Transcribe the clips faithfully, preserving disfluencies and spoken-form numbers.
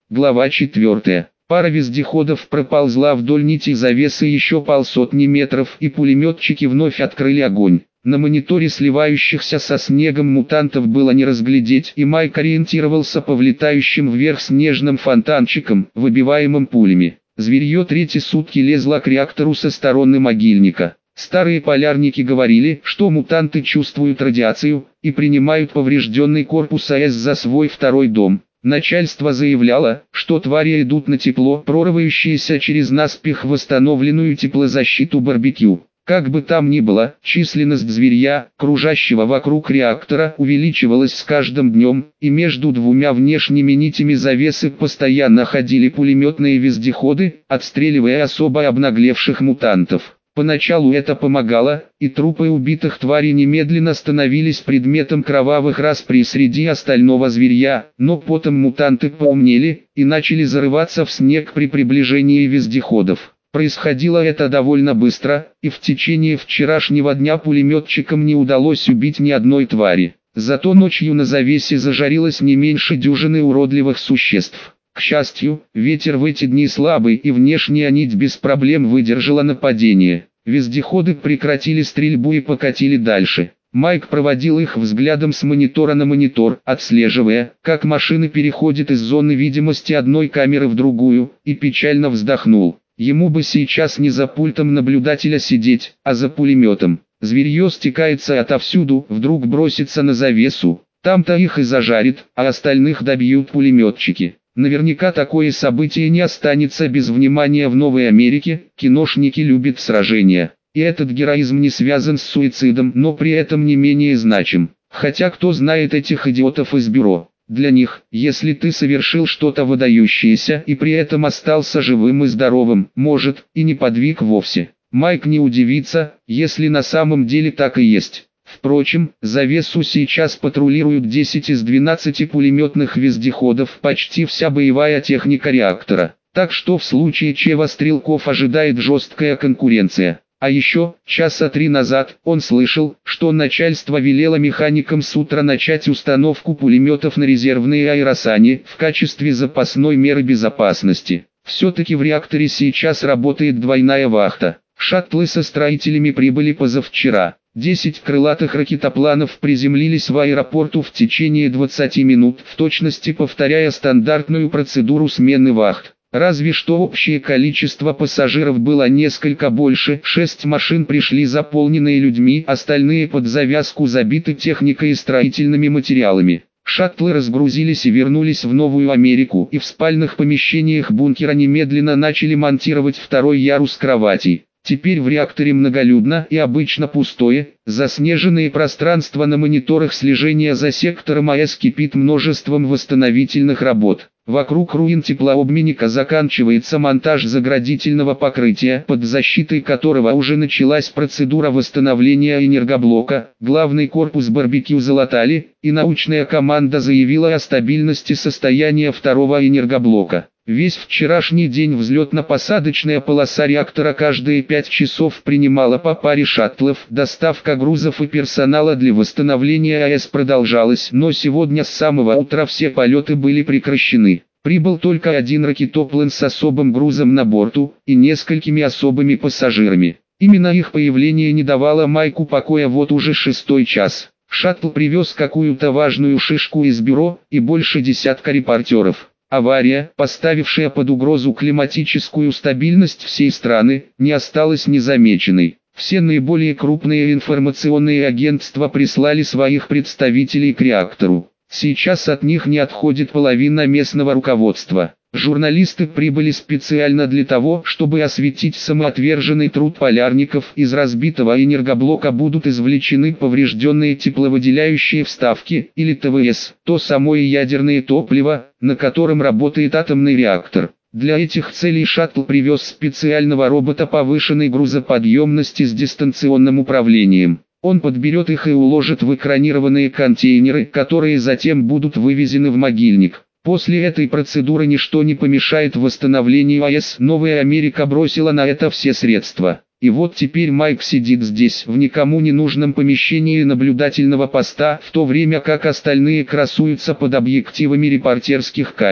Глава четвёртая. Пара вездеходов проползла вдоль нити завесы еще полсотни метров, и пулеметчики вновь открыли огонь. На мониторе сливающихся со снегом мутантов было не разглядеть, и Майк ориентировался по влетающим вверх снежным фонтанчикам, выбиваемым пулями. Зверье третьи сутки лезло к реактору со стороны могильника. Старые полярники говорили, что мутанты чувствуют радиацию и принимают поврежденный корпус АЭС за свой второй дом. Начальство заявляло, что твари идут на тепло, прорывающиеся через наспех восстановленную теплозащиту барбекю. Как бы там ни было, численность зверья, кружащего вокруг реактора, увеличивалась с каждым днем, и между двумя внешними нитями завесы постоянно ходили пулеметные вездеходы, отстреливая особо обнаглевших мутантов. Поначалу это помогало, и трупы убитых тварей немедленно становились предметом кровавых распри среди остального зверья, но потом мутанты поумнели и начали зарываться в снег при приближении вездеходов. Происходило это довольно быстро, и в течение вчерашнего дня пулеметчикам не удалось убить ни одной твари. Зато ночью на завесе зажарилось не меньше дюжины уродливых существ. К счастью, ветер в эти дни слабый, и внешняя нить без проблем выдержала нападение. Вездеходы прекратили стрельбу и покатили дальше. Майк проводил их взглядом с монитора на монитор, отслеживая, как машины переходят из зоны видимости одной камеры в другую, и печально вздохнул. Ему бы сейчас не за пультом наблюдателя сидеть, а за пулеметом. Зверье стекается отовсюду, вдруг бросится на завесу. Там-то их и зажарит, а остальных добьют пулеметчики. Наверняка такое событие не останется без внимания в Новой Америке, киношники любят сражения. И этот героизм не связан с суицидом, но при этом не менее значим. Хотя кто знает этих идиотов из бюро? Для них, если ты совершил что-то выдающееся и при этом остался живым и здоровым, может, и не подвиг вовсе. Майк не удивится, если на самом деле так и есть. Впрочем, завесу сейчас патрулируют десять из двенадцати пулеметных вездеходов, почти вся боевая техника реактора. Так что в случае чего стрелков ожидает жесткая конкуренция. А еще, часа три назад, он слышал, что начальство велело механикам с утра начать установку пулеметов на резервные аэросани в качестве запасной меры безопасности. Все-таки в реакторе сейчас работает двойная вахта. Шаттлы со строителями прибыли позавчера. десять крылатых ракетопланов приземлились в аэропорту в течение двадцати минут, в точности повторяя стандартную процедуру смены вахт. Разве что общее количество пассажиров было несколько больше, шесть машин пришли заполненные людьми, остальные под завязку забиты техникой и строительными материалами. Шаттлы разгрузились и вернулись в Новую Америку, и в спальных помещениях бункера немедленно начали монтировать второй ярус кроватей. Теперь в реакторе многолюдно и обычно пустое, заснеженное пространство на мониторах слежения за сектором АЭС кипит множеством восстановительных работ. Вокруг руин теплообменника заканчивается монтаж заградительного покрытия, под защитой которого уже началась процедура восстановления энергоблока. Главный корпус барбекю залатали, и научная команда заявила о стабильности состояния второго энергоблока. Весь вчерашний день взлетно-посадочная полоса реактора каждые пять часов принимала по паре шаттлов. Доставка грузов и персонала для восстановления АЭС продолжалась, но сегодня с самого утра все полеты были прекращены. Прибыл только один ракетоплан с особым грузом на борту и несколькими особыми пассажирами. Именно их появление не давало Майку покоя вот уже шестой час. Шаттл привез какую-то важную шишку из бюро и больше десятка репортеров. Авария, поставившая под угрозу климатическую стабильность всей страны, не осталась незамеченной. Все наиболее крупные информационные агентства прислали своих представителей к реактору. Сейчас от них не отходит половина местного руководства. Журналисты прибыли специально для того, чтобы осветить самоотверженный труд полярников. Из разбитого энергоблока будут извлечены поврежденные тепловыделяющие вставки, или ТВС, то самое ядерное топливо, на котором работает атомный реактор. Для этих целей шаттл привез специального робота повышенной грузоподъемности с дистанционным управлением. Он подберет их и уложит в экранированные контейнеры, которые затем будут вывезены в могильник. После этой процедуры ничто не помешает восстановлению АЭС. Новая Америка бросила на это все средства. И вот теперь Майк сидит здесь, в никому не нужном помещении наблюдательного поста, в то время как остальные красуются под объективами репортерских камер.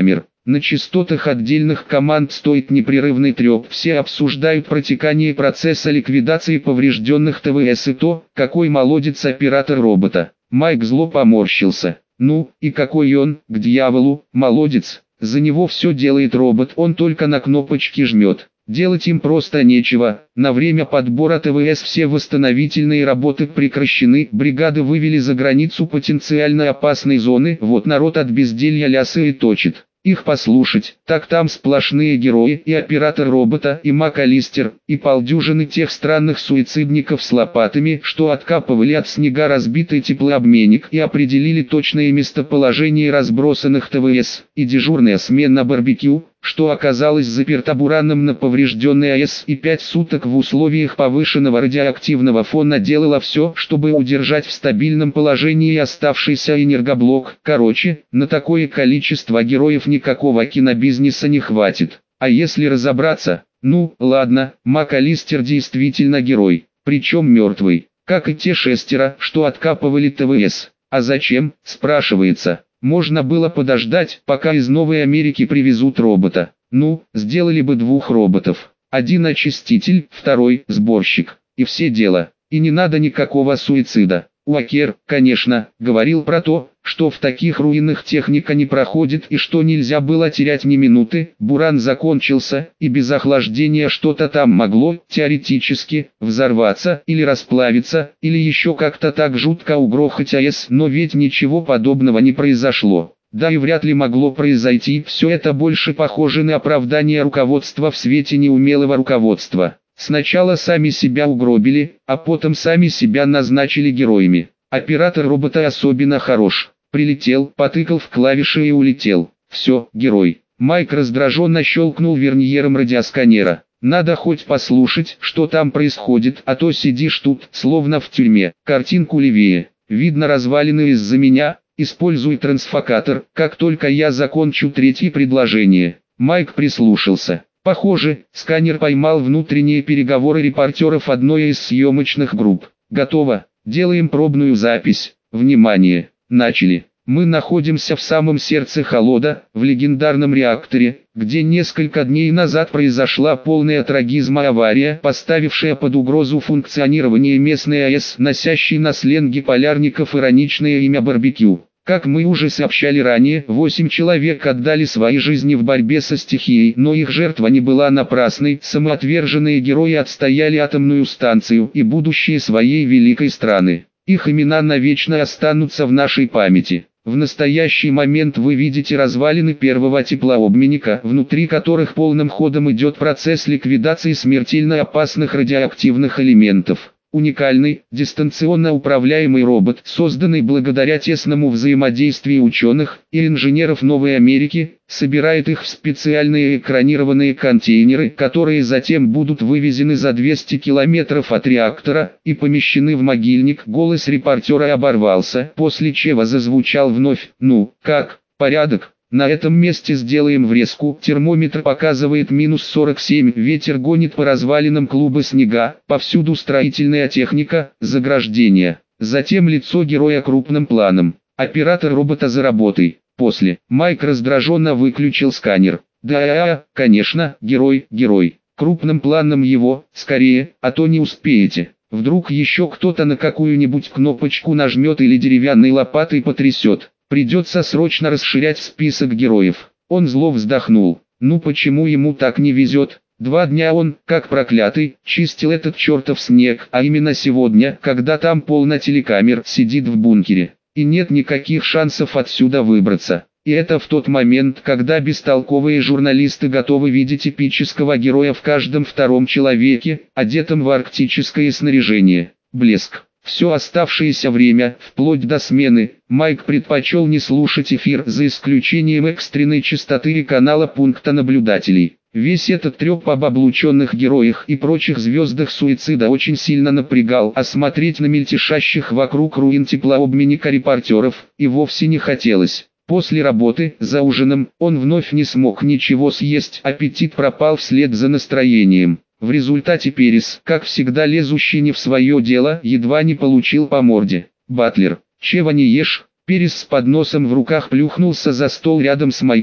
На частотах отдельных команд стоит непрерывный треп. Все обсуждают протекание процесса ликвидации поврежденных ТВС и то, какой молодец оператор робота. Майк зло поморщился. Ну, и какой он, к дьяволу, молодец. За него все делает робот, он только на кнопочки жмет. Делать им просто нечего. На время подбора ТВС все восстановительные работы прекращены. Бригады вывели за границу потенциально опасной зоны. Вот народ от безделья лясы и точит. Их послушать, так там сплошные герои, и оператор робота, и МакАлистер, и полдюжины тех странных суицидников с лопатами, что откапывали от снега разбитый теплообменник и определили точное местоположение разбросанных ТВС, и дежурная смена барбекю, что оказалось заперта бураном на поврежденной АЭС и пять суток в условиях повышенного радиоактивного фона делала все, чтобы удержать в стабильном положении оставшийся энергоблок. Короче, на такое количество героев никакого кинобизнеса не хватит. А если разобраться, ну, ладно, МакАлистер действительно герой, причем мертвый, как и те шестеро, что откапывали ТВС. А зачем, спрашивается? Можно было подождать, пока из Новой Америки привезут робота. Ну, сделали бы двух роботов. Один очиститель, второй сборщик. И все дело. И не надо никакого суицида. Уокер, конечно, говорил про то, что в таких руинах техника не проходит и что нельзя было терять ни минуты. Буран закончился, и без охлаждения что-то там могло, теоретически, взорваться или расплавиться, или еще как-то так жутко угрохать АЭС, но ведь ничего подобного не произошло. Да и вряд ли могло произойти, все это больше похоже на оправдание руководства в свете неумелого руководства. Сначала сами себя угробили, а потом сами себя назначили героями. Оператор робота особенно хорош. Прилетел, потыкал в клавиши и улетел. Все, герой. Майк раздраженно щелкнул верниером радиосканера. Надо хоть послушать, что там происходит, а то сидишь тут, словно в тюрьме. Картинку левее. Видно развалины из-за меня. Используй трансфокатор, как только я закончу третье предложение. Майк прислушался. Похоже, сканер поймал внутренние переговоры репортеров одной из съемочных групп. Готово. Делаем пробную запись. Внимание. Начали. Мы находимся в самом сердце Холода, в легендарном реакторе, где несколько дней назад произошла полная трагизма авария, поставившая под угрозу функционирование местной АЭС, носящей на сленге полярников ироничное имя барбекю. Как мы уже сообщали ранее, восемь человек отдали свои жизни в борьбе со стихией, но их жертва не была напрасной. Самоотверженные герои отстояли атомную станцию и будущее своей великой страны. Их имена навечно останутся в нашей памяти. В настоящий момент вы видите развалины первого теплообменника, внутри которых полным ходом идет процесс ликвидации смертельно опасных радиоактивных элементов. Уникальный, дистанционно управляемый робот, созданный благодаря тесному взаимодействию ученых и инженеров Новой Америки, собирает их в специальные экранированные контейнеры, которые затем будут вывезены за двести километров от реактора и помещены в могильник. Голос репортера оборвался, после чего зазвучал вновь: «Ну, как, порядок?» На этом месте сделаем врезку. Термометр показывает минус сорок семь. Ветер гонит по развалинам клуба снега. Повсюду строительная техника, заграждения. Затем лицо героя крупным планом. Оператор робота за работой. После. Майк раздраженно выключил сканер. Да, конечно, герой, герой. Крупным планом его, скорее, а то не успеете. Вдруг еще кто-то на какую-нибудь кнопочку нажмет или деревянной лопатой потрясет. Придется срочно расширять список героев. Он зло вздохнул. Ну почему ему так не везет? Два дня он, как проклятый, чистил этот чертов снег, а именно сегодня, когда там полно телекамер, сидит в бункере. И нет никаких шансов отсюда выбраться. И это в тот момент, когда бестолковые журналисты готовы видеть эпического героя в каждом втором человеке, одетом в арктическое снаряжение. Блеск. Все оставшееся время, вплоть до смены, Майк предпочел не слушать эфир, за исключением экстренной частоты и канала пункта наблюдателей. Весь этот треп об облученных героях и прочих звездах суицида очень сильно напрягал, а смотреть на мельтешащих вокруг руин теплообменника репортеров и вовсе не хотелось. После работы, за ужином, он вновь не смог ничего съесть, аппетит пропал вслед за настроением. В результате Перес, как всегда лезущий не в свое дело, едва не получил по морде. «Батлер, чего не ешь?» Перес с подносом в руках плюхнулся за стол рядом с Майком.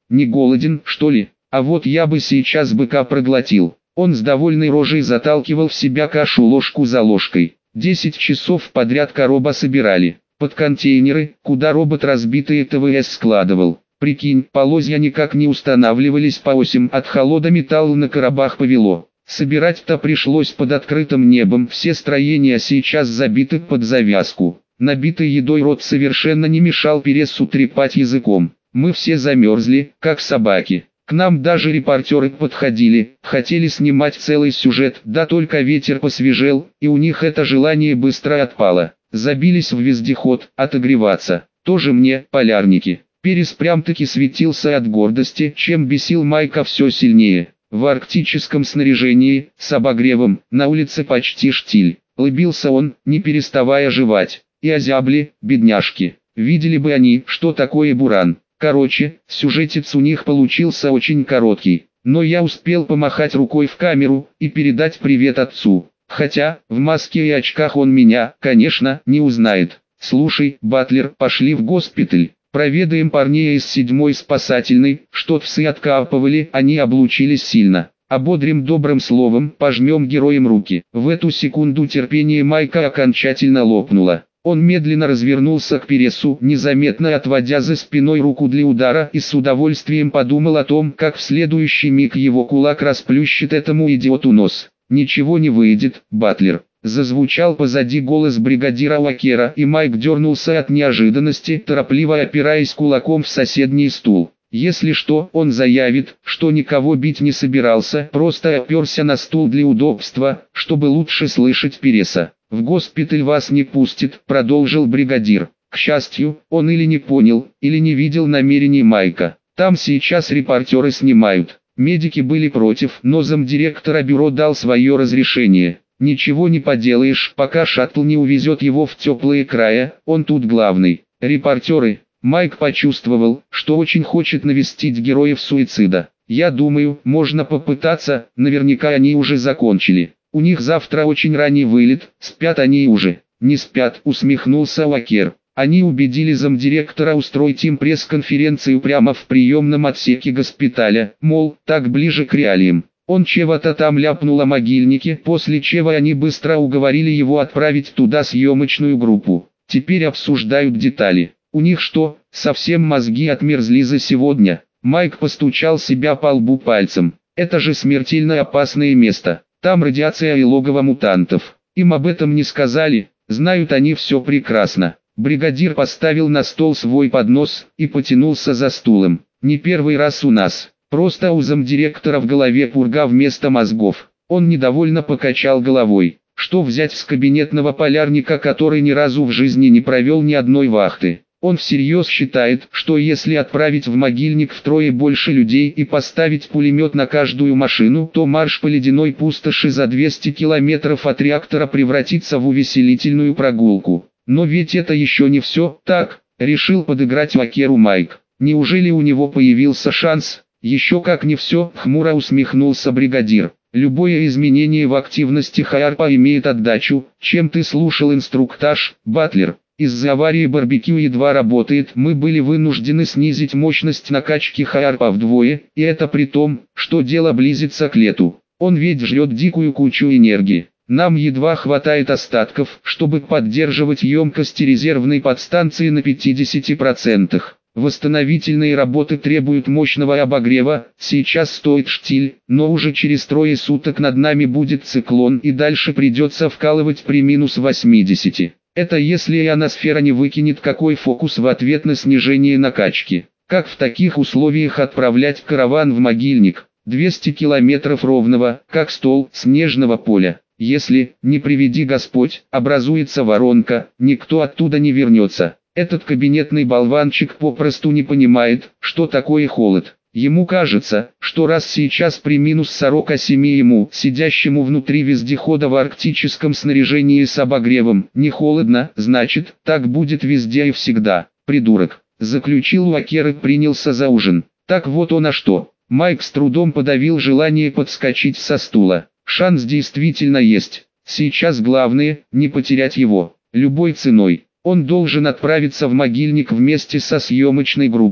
Не голоден, что ли? А вот я бы сейчас быка проглотил. Он с довольной рожей заталкивал в себя кашу ложку за ложкой. Десять часов подряд короба собирали. Под контейнеры, куда робот разбитые ТВС складывал. Прикинь, полозья никак не устанавливались по осям, от холода металл на коробах повело. Собирать-то пришлось под открытым небом, все строения сейчас забиты под завязку. Набитый едой рот совершенно не мешал Пересу трепать языком. Мы все замерзли, как собаки. К нам даже репортеры подходили, хотели снимать целый сюжет, да только ветер посвежел, и у них это желание быстро отпало. Забились в вездеход, отогреваться. Тоже мне, полярники. Перес прям-таки светился от гордости, чем бесил Майка все сильнее. В арктическом снаряжении, с обогревом, на улице почти штиль. Лыбился он, не переставая жевать. И озябли, бедняжки. Видели бы они, что такое буран. Короче, сюжетец у них получился очень короткий. Но я успел помахать рукой в камеру и передать привет отцу. Хотя, в маске и очках он меня, конечно, не узнает. Слушай, Батлер, пошли в госпиталь. Проведаем парней из седьмой спасательной, что псы откапывали, они облучились сильно. Ободрим добрым словом, пожмем героям руки. В эту секунду терпение Майка окончательно лопнуло. Он медленно развернулся к Пересу, незаметно отводя за спиной руку для удара, и с удовольствием подумал о том, как в следующий миг его кулак расплющит этому идиоту нос. «Ничего не выйдет, Батлер». Зазвучал позади голос бригадира Уокера, и Майк дернулся от неожиданности, торопливо опираясь кулаком в соседний стул. Если что, он заявит, что никого бить не собирался, просто оперся на стул для удобства, чтобы лучше слышать Переса. «В госпиталь вас не пустит», — продолжил бригадир. К счастью, он или не понял, или не видел намерений Майка. «Там сейчас репортеры снимают». Медики были против, но замдиректора бюро дал свое разрешение. «Ничего не поделаешь, пока шаттл не увезет его в теплые края, он тут главный». Репортеры. Майк почувствовал, что очень хочет навестить героев суицида. «Я думаю, можно попытаться, наверняка они уже закончили. У них завтра очень ранний вылет, спят они уже». «Не спят», усмехнулся Уокер. Они убедили замдиректора устроить им пресс-конференцию прямо в приемном отсеке госпиталя, мол, так ближе к реалиям. Он чего-то там ляпнул о могильнике, после чего они быстро уговорили его отправить туда съемочную группу. Теперь обсуждают детали. У них что, совсем мозги отмерзли за сегодня? Майк постучал себя по лбу пальцем. Это же смертельно опасное место. Там радиация и логово мутантов. Им об этом не сказали, знают они все прекрасно. Бригадир поставил на стол свой поднос и потянулся за стулом. «Не первый раз у нас. Просто у замдиректора в голове пурга вместо мозгов». Он недовольно покачал головой. Что взять с кабинетного полярника, который ни разу в жизни не провел ни одной вахты? Он всерьез считает, что если отправить в могильник втрое больше людей и поставить пулемет на каждую машину, то марш по ледяной пустоши за двести километров от реактора превратится в увеселительную прогулку. Но ведь это еще не все, так, решил подыграть Уокеру Майк. Неужели у него появился шанс? Еще как не все, хмуро усмехнулся бригадир. Любое изменение в активности Хайарпа имеет отдачу. Чем ты слушал инструктаж, Батлер? Из-за аварии барбекю едва работает, мы были вынуждены снизить мощность накачки Хайарпа вдвое, и это при том, что дело близится к лету. Он ведь жрет дикую кучу энергии. Нам едва хватает остатков, чтобы поддерживать емкость резервной подстанции на пятидесяти процентах. Восстановительные работы требуют мощного обогрева, сейчас стоит штиль, но уже через трое суток над нами будет циклон и дальше придется вкалывать при минус восьмидесяти. Это если ионосфера не выкинет какой фокус в ответ на снижение накачки. Как в таких условиях отправлять караван в могильник? двести километров ровного, как стол снежного поля. Если, не приведи Господь, образуется воронка, никто оттуда не вернется. Этот кабинетный болванчик попросту не понимает, что такое холод. Ему кажется, что раз сейчас при минус сорока семи ему, сидящему внутри вездехода в арктическом снаряжении с обогревом, не холодно, значит, так будет везде и всегда. Придурок. Заключил Уокер и принялся за ужин. Так вот он а что. Майк с трудом подавил желание подскочить со стула. Шанс действительно есть. Сейчас главное, не потерять его. Любой ценой. Он должен отправиться в могильник вместе со съемочной группой.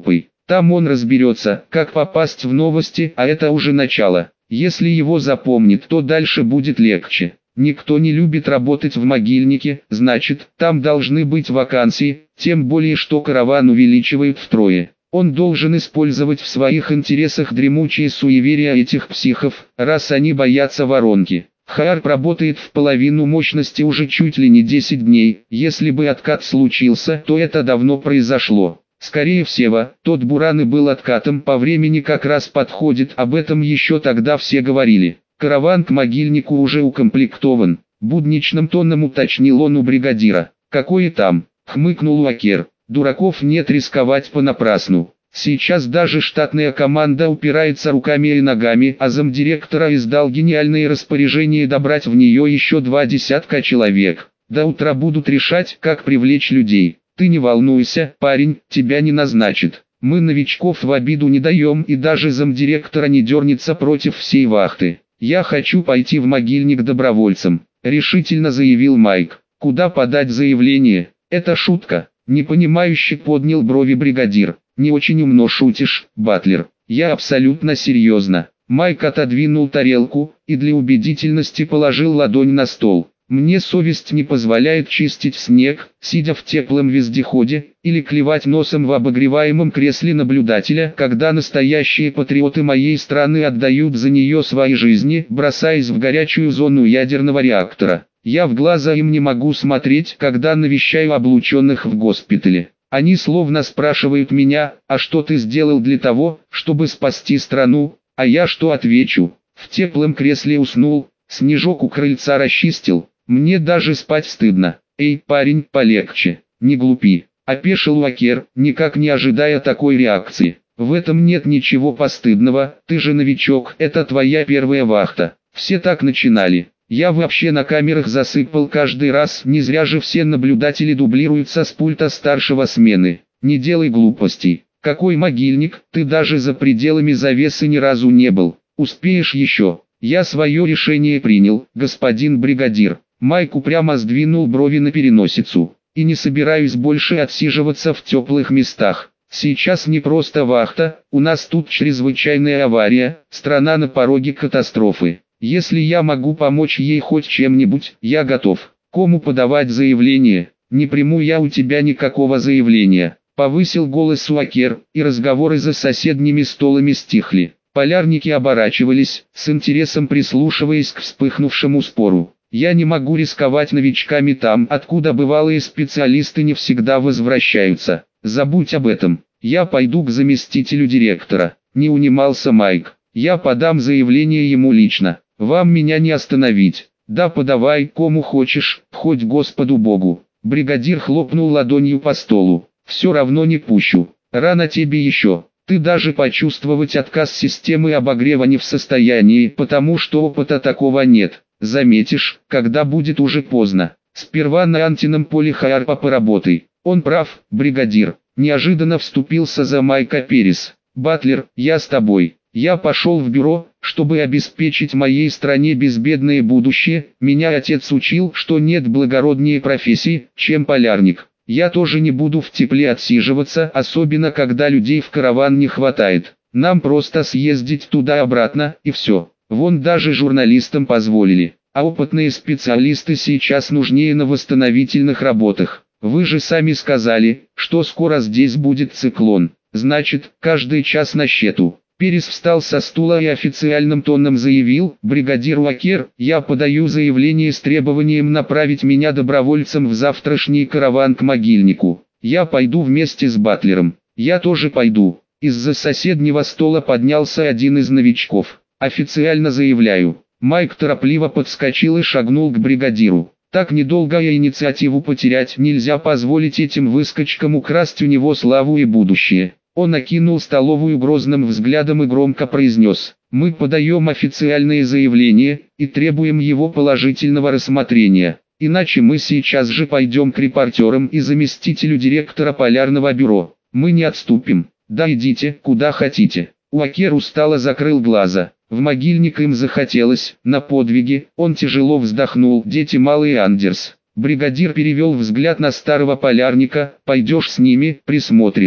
Там он разберется, как попасть в новости, а это уже начало. Если его запомнит, то дальше будет легче. Никто не любит работать в могильнике, значит, там должны быть вакансии, тем более что караван увеличивают втрое. Он должен использовать в своих интересах дремучие суеверия этих психов, раз они боятся воронки. Хаарп работает в половину мощности уже чуть ли не десять дней, если бы откат случился, то это давно произошло. Скорее всего, тот буран и был откатом, по времени как раз подходит, об этом еще тогда все говорили. Караван к могильнику уже укомплектован, будничным тоном уточнил он у бригадира. Какое там? Хмыкнул Уакер. Дураков нет рисковать понапрасну. Сейчас даже штатная команда упирается руками и ногами, а замдиректора издал гениальное распоряжение добрать в нее еще два десятка человек. До утра будут решать, как привлечь людей. Ты не волнуйся, парень, тебя не назначат. Мы новичков в обиду не даем, и даже замдиректора не дернется против всей вахты. Я хочу пойти в могильник добровольцем, решительно заявил Майк. Куда подать заявление? Это шутка. Непонимающе поднял брови бригадир. Не очень умно шутишь, Батлер. Я абсолютно серьезно. Майк отодвинул тарелку и для убедительности положил ладонь на стол. Мне совесть не позволяет чистить снег, сидя в теплом вездеходе, или клевать носом в обогреваемом кресле наблюдателя, когда настоящие патриоты моей страны отдают за нее свои жизни, бросаясь в горячую зону ядерного реактора. Я в глаза им не могу смотреть, когда навещаю облученных в госпитале. Они словно спрашивают меня, а что ты сделал для того, чтобы спасти страну, а я что отвечу? В теплом кресле уснул, снежок у крыльца расчистил. Мне даже спать стыдно. Эй, парень, полегче, не глупи. Опешил Уакер, никак не ожидая такой реакции. В этом нет ничего постыдного, ты же новичок, это твоя первая вахта. Все так начинали. Я вообще на камерах засыпал каждый раз, не зря же все наблюдатели дублируются с пульта старшего смены. Не делай глупостей. Какой могильник, ты даже за пределами завесы ни разу не был. Успеешь еще. Я свое решение принял, господин бригадир. Майк упрямо сдвинул брови на переносицу. И не собираюсь больше отсиживаться в теплых местах. Сейчас не просто вахта, у нас тут чрезвычайная авария, страна на пороге катастрофы. Если я могу помочь ей хоть чем-нибудь, я готов. Кому подавать заявление? Не приму я у тебя никакого заявления. Повысил голос Уакер, и разговоры за соседними столами стихли. Полярники оборачивались, с интересом прислушиваясь к вспыхнувшему спору. Я не могу рисковать новичками там, откуда бывалые специалисты не всегда возвращаются. Забудь об этом. Я пойду к заместителю директора. Не унимался Майк. Я подам заявление ему лично. Вам меня не остановить. Да подавай, кому хочешь, хоть Господу Богу. Бригадир хлопнул ладонью по столу. Все равно не пущу. Рано тебе еще. Ты даже почувствовать отказ системы обогрева не в состоянии, потому что опыта такого нет. Заметишь, когда будет уже поздно. Сперва на антенном поле Хаарпа поработай. Он прав, бригадир. Неожиданно вступился за Майка Перес. Батлер, я с тобой. Я пошел в бюро, чтобы обеспечить моей стране безбедное будущее. Меня отец учил, что нет благороднее профессии, чем полярник. Я тоже не буду в тепле отсиживаться, особенно когда людей в караван не хватает. Нам просто съездить туда-обратно, и все. Вон даже журналистам позволили. А опытные специалисты сейчас нужнее на восстановительных работах. Вы же сами сказали, что скоро здесь будет циклон. Значит, каждый час на счету. Перес встал со стула и официальным тоном заявил: бригадир Уакер, я подаю заявление с требованием направить меня добровольцем в завтрашний караван к могильнику. Я пойду вместе с Батлером. Я тоже пойду. Из-за соседнего стола поднялся один из новичков. Официально заявляю. Майк торопливо подскочил и шагнул к бригадиру. Так недолго и инициативу потерять, нельзя позволить этим выскочкам украсть у него славу и будущее. Он окинул столовую грозным взглядом и громко произнес: «Мы подаем официальное заявление и требуем его положительного рассмотрения, иначе мы сейчас же пойдем к репортерам и заместителю директора полярного бюро. Мы не отступим. Да идите, куда хотите». Уакер устало закрыл глаза. В могильник им захотелось, на подвиги. Он тяжело вздохнул. «Дети малые, Андерс». Бригадир перевел взгляд на старого полярника. «Пойдешь с ними, присмотришь.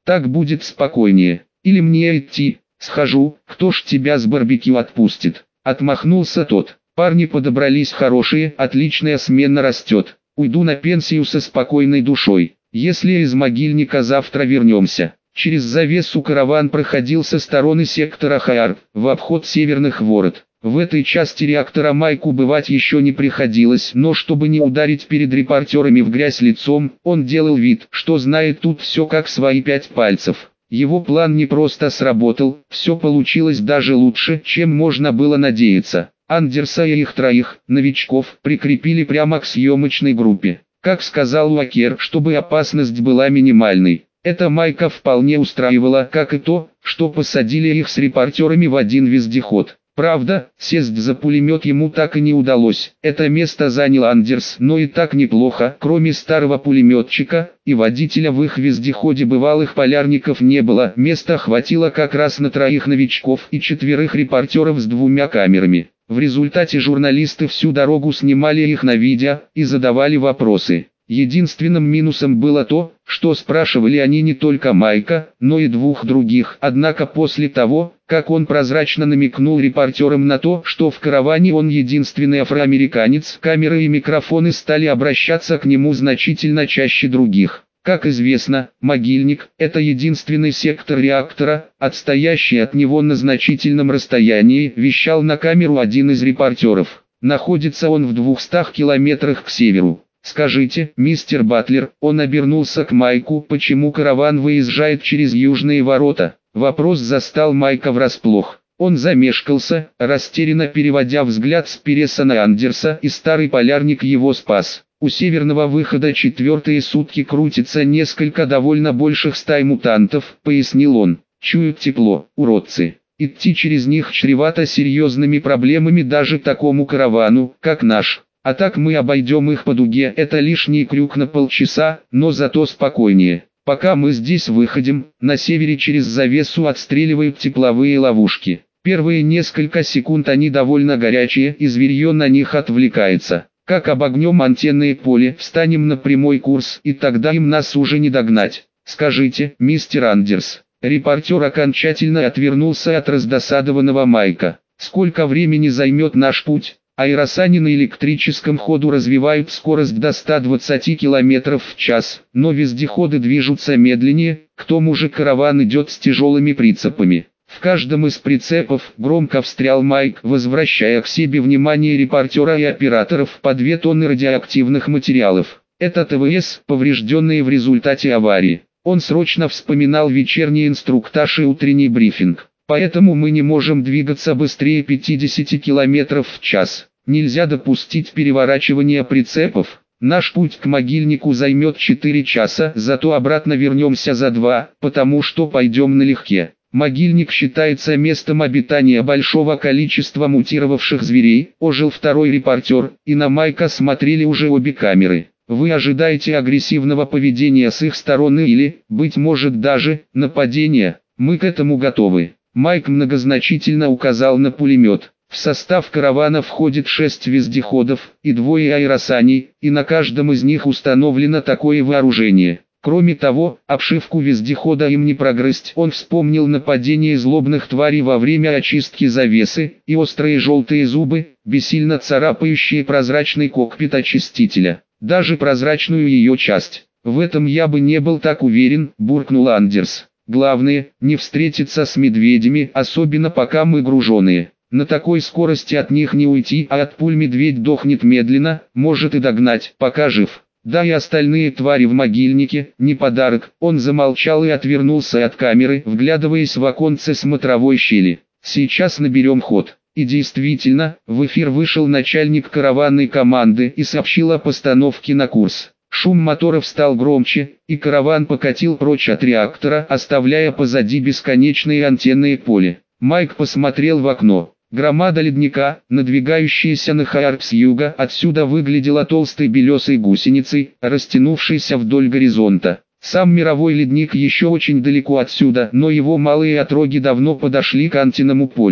Так будет спокойнее. Или мне идти? Схожу, кто ж тебя с барбекю отпустит? Отмахнулся тот. Парни подобрались хорошие, отличная смена растет. Уйду на пенсию со спокойной душой. Если из могильника завтра вернемся. Через завесу караван проходил со стороны сектора Хаар, в обход северных ворот. В этой части реактора Майку бывать еще не приходилось, но чтобы не ударить перед репортерами в грязь лицом, он делал вид, что знает тут все как свои пять пальцев. Его план не просто сработал, все получилось даже лучше, чем можно было надеяться. Андерса и их троих, новичков, прикрепили прямо к съемочной группе. Как сказал Уокер, чтобы опасность была минимальной. Это Майка вполне устраивало, как и то, что посадили их с репортерами в один вездеход. Правда, сесть за пулемет ему так и не удалось. Это место занял Андерс, но и так неплохо. Кроме старого пулеметчика и водителя в их вездеходе бывалых полярников не было. Места хватило как раз на троих новичков и четверых репортеров с двумя камерами. В результате журналисты всю дорогу снимали их на видео и задавали вопросы. Единственным минусом было то, что спрашивали они не только Майка, но и двух других. Однако после того, как он прозрачно намекнул репортерам на то, что в караване он единственный афроамериканец, камеры и микрофоны стали обращаться к нему значительно чаще других. Как известно, могильник – это единственный сектор реактора, отстоящий от него на значительном расстоянии, вещал на камеру один из репортеров. Находится он в двухстах километрах к северу. «Скажите, мистер Батлер», он обернулся к Майку, «почему караван выезжает через южные ворота?» Вопрос застал Майка врасплох. Он замешкался, растерянно переводя взгляд с Переса на Андерса, и старый полярник его спас. У северного выхода четвертые сутки крутится несколько довольно больших стай мутантов, пояснил он. Чуют тепло, уродцы. Идти через них чревато серьезными проблемами даже такому каравану, как наш. А так мы обойдем их по дуге, это лишний крюк на полчаса, но зато спокойнее. Пока мы здесь выходим, на севере через завесу отстреливают тепловые ловушки. Первые несколько секунд они довольно горячие, и зверье на них отвлекается. Как обогнем антенное поле, встанем на прямой курс, и тогда им нас уже не догнать. Скажите, мистер Андерс. Репортер окончательно отвернулся от раздосадованного Майка. Сколько времени займет наш путь? Аэросани на электрическом ходу развивают скорость до ста двадцати километров в час, но вездеходы движутся медленнее, к тому же караван идет с тяжелыми прицепами. В каждом из прицепов громко встрял Майк, возвращая к себе внимание репортера и операторов по две тонны радиоактивных материалов. Это ТВС, поврежденные в результате аварии. Он срочно вспоминал вечерний инструктаж и утренний брифинг. Поэтому мы не можем двигаться быстрее пятидесяти километров в час. Нельзя допустить переворачивания прицепов. Наш путь к могильнику займет четыре часа, зато обратно вернемся за два, потому что пойдем налегке. Могильник считается местом обитания большого количества мутировавших зверей, ожил второй репортер, и на Майка смотрели уже обе камеры. Вы ожидаете агрессивного поведения с их стороны или, быть может даже, нападения? Мы к этому готовы. Майк многозначительно указал на пулемет. В состав каравана входит шесть вездеходов и двое аэросаней, и на каждом из них установлено такое вооружение. Кроме того, обшивку вездехода им не прогрызть. Он вспомнил нападение злобных тварей во время очистки завесы, и острые желтые зубы, бессильно царапающие прозрачный кокпит очистителя. Даже прозрачную ее часть. В этом я бы не был так уверен, буркнул Андерс. Главное, не встретиться с медведями, особенно пока мы груженые. На такой скорости от них не уйти, а от пуль медведь дохнет медленно, может и догнать, пока жив. Да и остальные твари в могильнике, не подарок. Он замолчал и отвернулся от камеры, вглядываясь в оконце смотровой щели. Сейчас наберем ход. И действительно, в эфир вышел начальник караванной команды и сообщил о постановке на курс. Шум моторов стал громче, и караван покатил прочь от реактора, оставляя позади бесконечное антенное поле. Майк посмотрел в окно. Громада ледника, надвигающаяся на Хаар с юга, отсюда выглядела толстой белесой гусеницей, растянувшейся вдоль горизонта. Сам мировой ледник еще очень далеко отсюда, но его малые отроги давно подошли к антенному полю.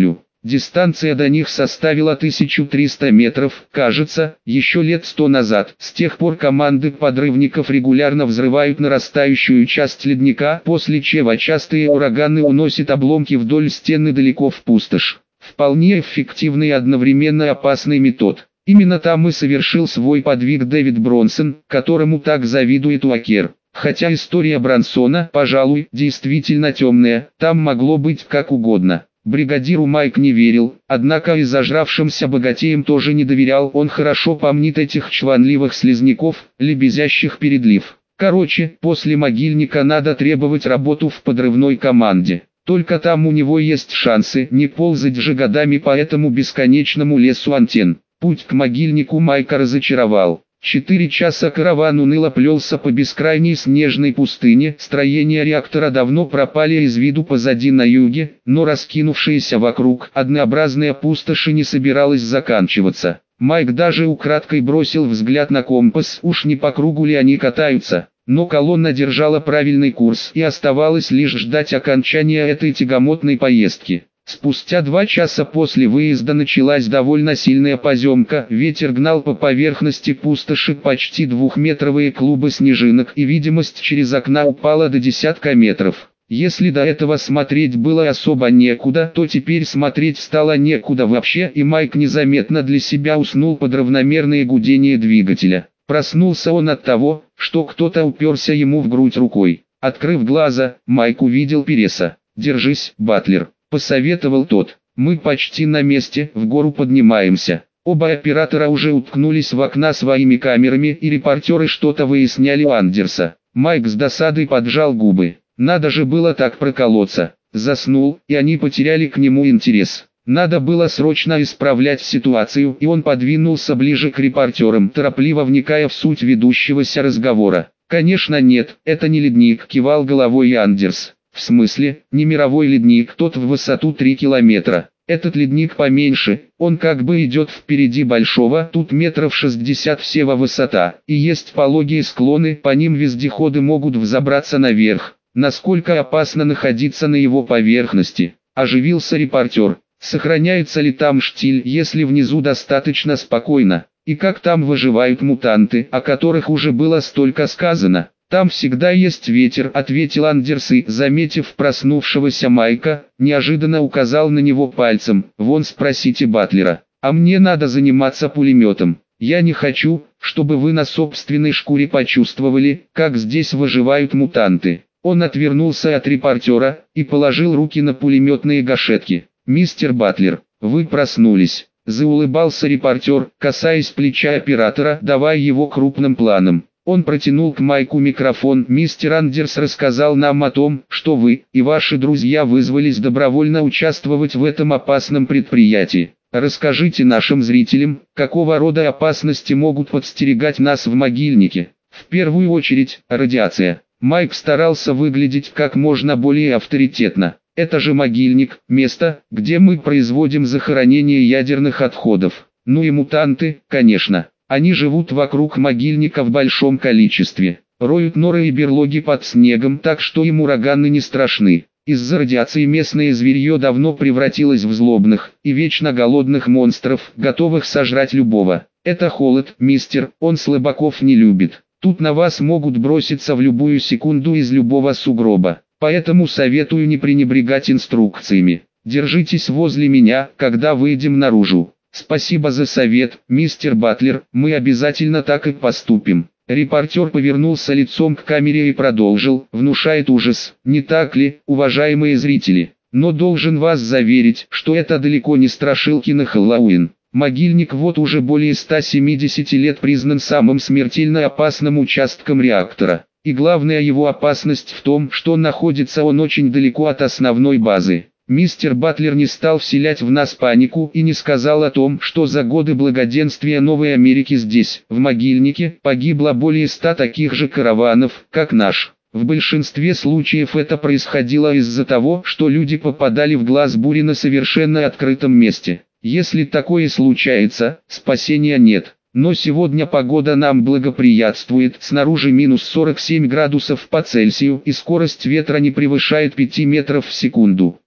Дистанция до них составила тысячу триста метров, кажется, еще лет сто назад. С тех пор команды подрывников регулярно взрывают нарастающую часть ледника, после чего частые ураганы уносят обломки вдоль стены далеко в пустошь. Вполне эффективный и одновременно опасный метод. Именно там и совершил свой подвиг Дэвид Бронсон, которому так завидует Уокер. Хотя история Бронсона, пожалуй, действительно темная, там могло быть как угодно. Бригадиру Майк не верил, однако и зажравшимся богатеям тоже не доверял, он хорошо помнит этих чванливых слизняков, лебезящих перед Лив. Короче, после могильника надо требовать работу в подрывной команде. Только там у него есть шансы не ползать же годами по этому бесконечному лесу антенн. Путь к могильнику Майка разочаровал. Четыре часа караван уныло плелся по бескрайней снежной пустыне, строения реактора давно пропали из виду позади на юге, но раскинувшаяся вокруг однообразная пустошь не собиралась заканчиваться. Майк даже украдкой бросил взгляд на компас, уж не по кругу ли они катаются, но колонна держала правильный курс и оставалось лишь ждать окончания этой тягомотной поездки. Спустя два часа после выезда началась довольно сильная поземка, ветер гнал по поверхности пустоши почти двухметровые клубы снежинок и видимость через окна упала до десятка метров. Если до этого смотреть было особо некуда, то теперь смотреть стало некуда вообще, и Майк незаметно для себя уснул под равномерное гудение двигателя. Проснулся он от того, что кто-то уперся ему в грудь рукой. Открыв глаза, Майк увидел Переса. «Держись, Батлер», — посоветовал тот. «Мы почти на месте, в гору поднимаемся». Оба оператора уже уткнулись в окна своими камерами, и репортеры что-то выясняли у Андерса. Майк с досадой поджал губы. Надо же было так проколоться. Заснул, и они потеряли к нему интерес. Надо было срочно исправлять ситуацию, и он подвинулся ближе к репортерам, торопливо вникая в суть ведущегося разговора. «Конечно нет, это не ледник», — кивал головой Андерс. «В смысле, не мировой ледник, тот в высоту три километра. Этот ледник поменьше, он как бы идет впереди большого, тут метров шестьдесят всего высота, и есть пологие склоны, по ним вездеходы могут взобраться наверх. Насколько опасно находиться на его поверхности?» Оживился репортер. «Сохраняется ли там штиль, если внизу достаточно спокойно? И как там выживают мутанты, о которых уже было столько сказано?» «Там всегда есть ветер», — ответил Андерс и, заметив проснувшегося Майка, неожиданно указал на него пальцем. «Вон спросите Батлера. А мне надо заниматься пулеметом. Я не хочу, чтобы вы на собственной шкуре почувствовали, как здесь выживают мутанты». Он отвернулся от репортера и положил руки на пулеметные гашетки. «Мистер Батлер, вы проснулись», — заулыбался репортер, касаясь плеча оператора, давая его крупным планом. Он протянул к Майку микрофон. «Мистер Андерс рассказал нам о том, что вы и ваши друзья вызвались добровольно участвовать в этом опасном предприятии. Расскажите нашим зрителям, какого рода опасности могут подстерегать нас в могильнике. В первую очередь, радиация». Майк старался выглядеть как можно более авторитетно. «Это же могильник, место, где мы производим захоронение ядерных отходов. Ну и мутанты, конечно. Они живут вокруг могильника в большом количестве. Роют норы и берлоги под снегом, так что им ураганы не страшны. Из-за радиации местное зверье давно превратилось в злобных и вечно голодных монстров, готовых сожрать любого. Это холод, мистер, он слабаков не любит. Тут на вас могут броситься в любую секунду из любого сугроба. Поэтому советую не пренебрегать инструкциями. Держитесь возле меня, когда выйдем наружу». «Спасибо за совет, мистер Батлер, мы обязательно так и поступим». Репортер повернулся лицом к камере и продолжил. «Внушает ужас, не так ли, уважаемые зрители? Но должен вас заверить, что это далеко не страшилки на Хэллоуин. Могильник вот уже более ста семидесяти лет признан самым смертельно опасным участком реактора. И главная его опасность в том, что находится он очень далеко от основной базы». Мистер Батлер не стал вселять в нас панику и не сказал о том, что за годы благоденствия Новой Америки здесь, в могильнике, погибло более ста таких же караванов, как наш. В большинстве случаев это происходило из-за того, что люди попадали в глаз бури на совершенно открытом месте. Если такое случается, спасения нет. Но сегодня погода нам благоприятствует, снаружи минус сорок семь градусов по Цельсию и скорость ветра не превышает пяти метров в секунду.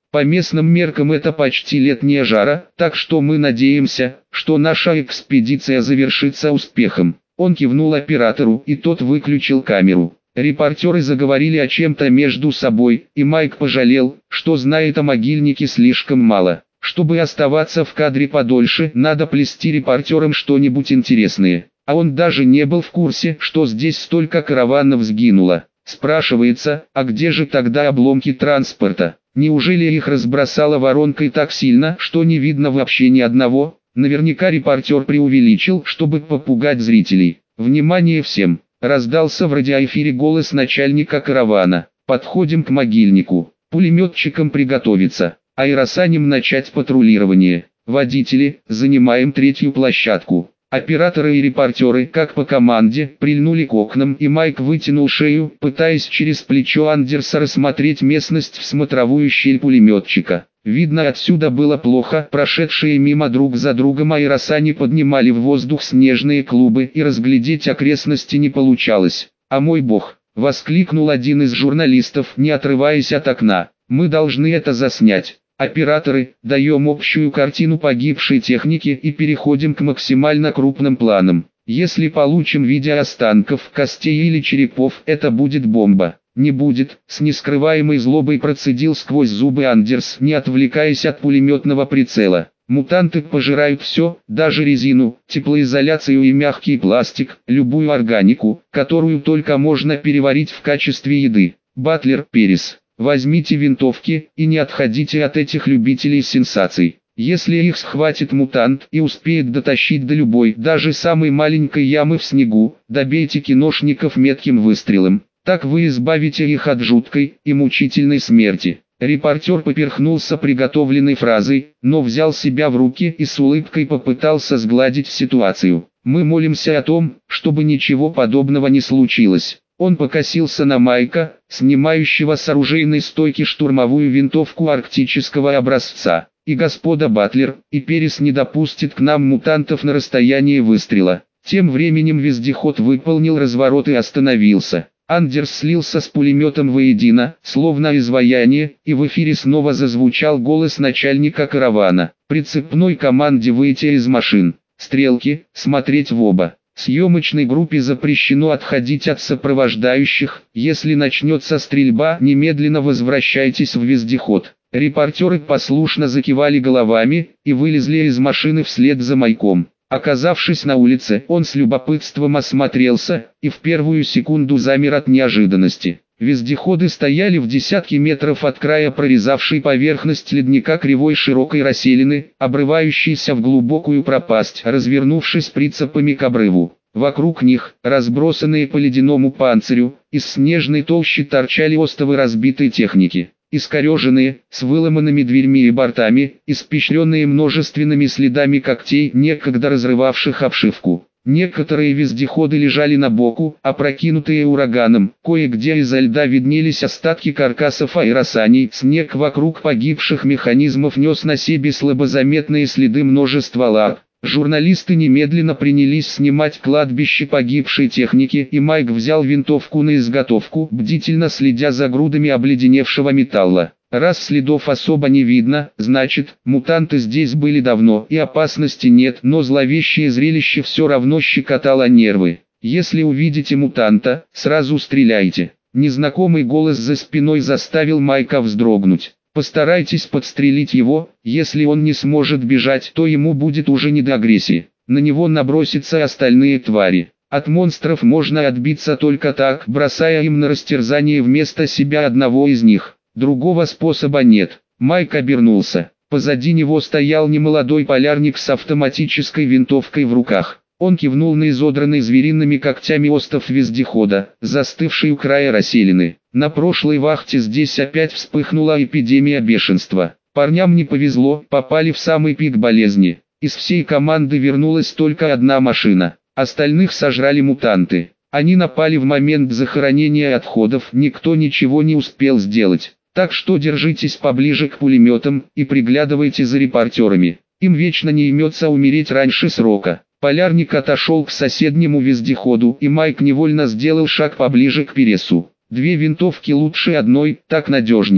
По местным меркам это почти летняя жара, так что мы надеемся, что наша экспедиция завершится успехом. Он кивнул оператору, и тот выключил камеру. Репортеры заговорили о чем-то между собой, и Майк пожалел, что знает о могильнике слишком мало. Чтобы оставаться в кадре подольше, надо плести репортерам что-нибудь интересное. А он даже не был в курсе, что здесь столько караванов сгинуло. Спрашивается, а где же тогда обломки транспорта? Неужели их разбросало воронкой так сильно, что не видно вообще ни одного? Наверняка репортер преувеличил, чтобы попугать зрителей. «Внимание всем!» – раздался в радиоэфире голос начальника каравана. «Подходим к могильнику. Пулеметчикам приготовиться. Аэросаням начать патрулирование. Водители, занимаем третью площадку». Операторы и репортеры, как по команде, прильнули к окнам, и Майк вытянул шею, пытаясь через плечо Андерса рассмотреть местность в смотровую щель пулеметчика. Видно отсюда было плохо, прошедшие мимо друг за другом аэросани поднимали в воздух снежные клубы, и разглядеть окрестности не получалось. «А мой бог!» – воскликнул один из журналистов, не отрываясь от окна. «Мы должны это заснять». Операторы, даем общую картину погибшей техники и переходим к максимально крупным планам. Если получим видео останков, костей или черепов, это будет бомба. Не будет, с нескрываемой злобой процедил сквозь зубы Андерс, не отвлекаясь от пулеметного прицела. Мутанты пожирают все, даже резину, теплоизоляцию и мягкий пластик, любую органику, которую только можно переварить в качестве еды. Батлер, Перес. Возьмите винтовки и не отходите от этих любителей сенсаций. Если их схватит мутант и успеет дотащить до любой, даже самой маленькой ямы в снегу, добейте киношников метким выстрелом. Так вы избавите их от жуткой и мучительной смерти. Репортер поперхнулся приготовленной фразой, но взял себя в руки и с улыбкой попытался сгладить ситуацию. Мы молимся о том, чтобы ничего подобного не случилось. Он покосился на Майка, снимающего с оружейной стойки штурмовую винтовку арктического образца. И господа Батлер и Перес не допустит к нам мутантов на расстоянии выстрела. Тем временем вездеход выполнил разворот и остановился. Андерс слился с пулеметом воедино, словно изваяние, и в эфире снова зазвучал голос начальника каравана. При цепной команде выйти из машин. Стрелки, смотреть в оба. Съемочной группе запрещено отходить от сопровождающих, если начнется стрельба, немедленно возвращайтесь в вездеход. Репортеры послушно закивали головами и вылезли из машины вслед за Майком. Оказавшись на улице, он с любопытством осмотрелся и в первую секунду замер от неожиданности. Вездеходы стояли в десятке метров от края прорезавшей поверхность ледника кривой широкой расселины, обрывающейся в глубокую пропасть, развернувшись прицепами к обрыву. Вокруг них, разбросанные по ледяному панцирю, из снежной толщи торчали остовы разбитой техники. Искореженные, с выломанными дверьми и бортами, испещренные множественными следами когтей, некогда разрывавших обшивку. Некоторые вездеходы лежали на боку, опрокинутые ураганом, кое-где изо льда виднелись остатки каркасов аэросаней, снег вокруг погибших механизмов нес на себе слабозаметные следы множества лап. Журналисты немедленно принялись снимать кладбище погибшей техники, и Майк взял винтовку на изготовку, бдительно следя за грудами обледеневшего металла. Раз следов особо не видно, значит, мутанты здесь были давно и опасности нет, но зловещее зрелище все равно щекотало нервы. Если увидите мутанта, сразу стреляйте. Незнакомый голос за спиной заставил Майка вздрогнуть. Постарайтесь подстрелить его, если он не сможет бежать, то ему будет уже не до агрессии. На него набросятся остальные твари. От монстров можно отбиться только так, бросая им на растерзание вместо себя одного из них. Другого способа нет. Майк обернулся. Позади него стоял немолодой полярник с автоматической винтовкой в руках. Он кивнул на изодранный звериными когтями остов вездехода, застывший у края расселины. На прошлой вахте здесь опять вспыхнула эпидемия бешенства. Парням не повезло, попали в самый пик болезни. Из всей команды вернулась только одна машина. Остальных сожрали мутанты. Они напали в момент захоронения отходов, никто ничего не успел сделать. Так что держитесь поближе к пулеметам и приглядывайте за репортерами. Им вечно не имется умереть раньше срока. Полярник отошел к соседнему вездеходу, и Майк невольно сделал шаг поближе к Пересу. Две винтовки лучше одной, так надежнее.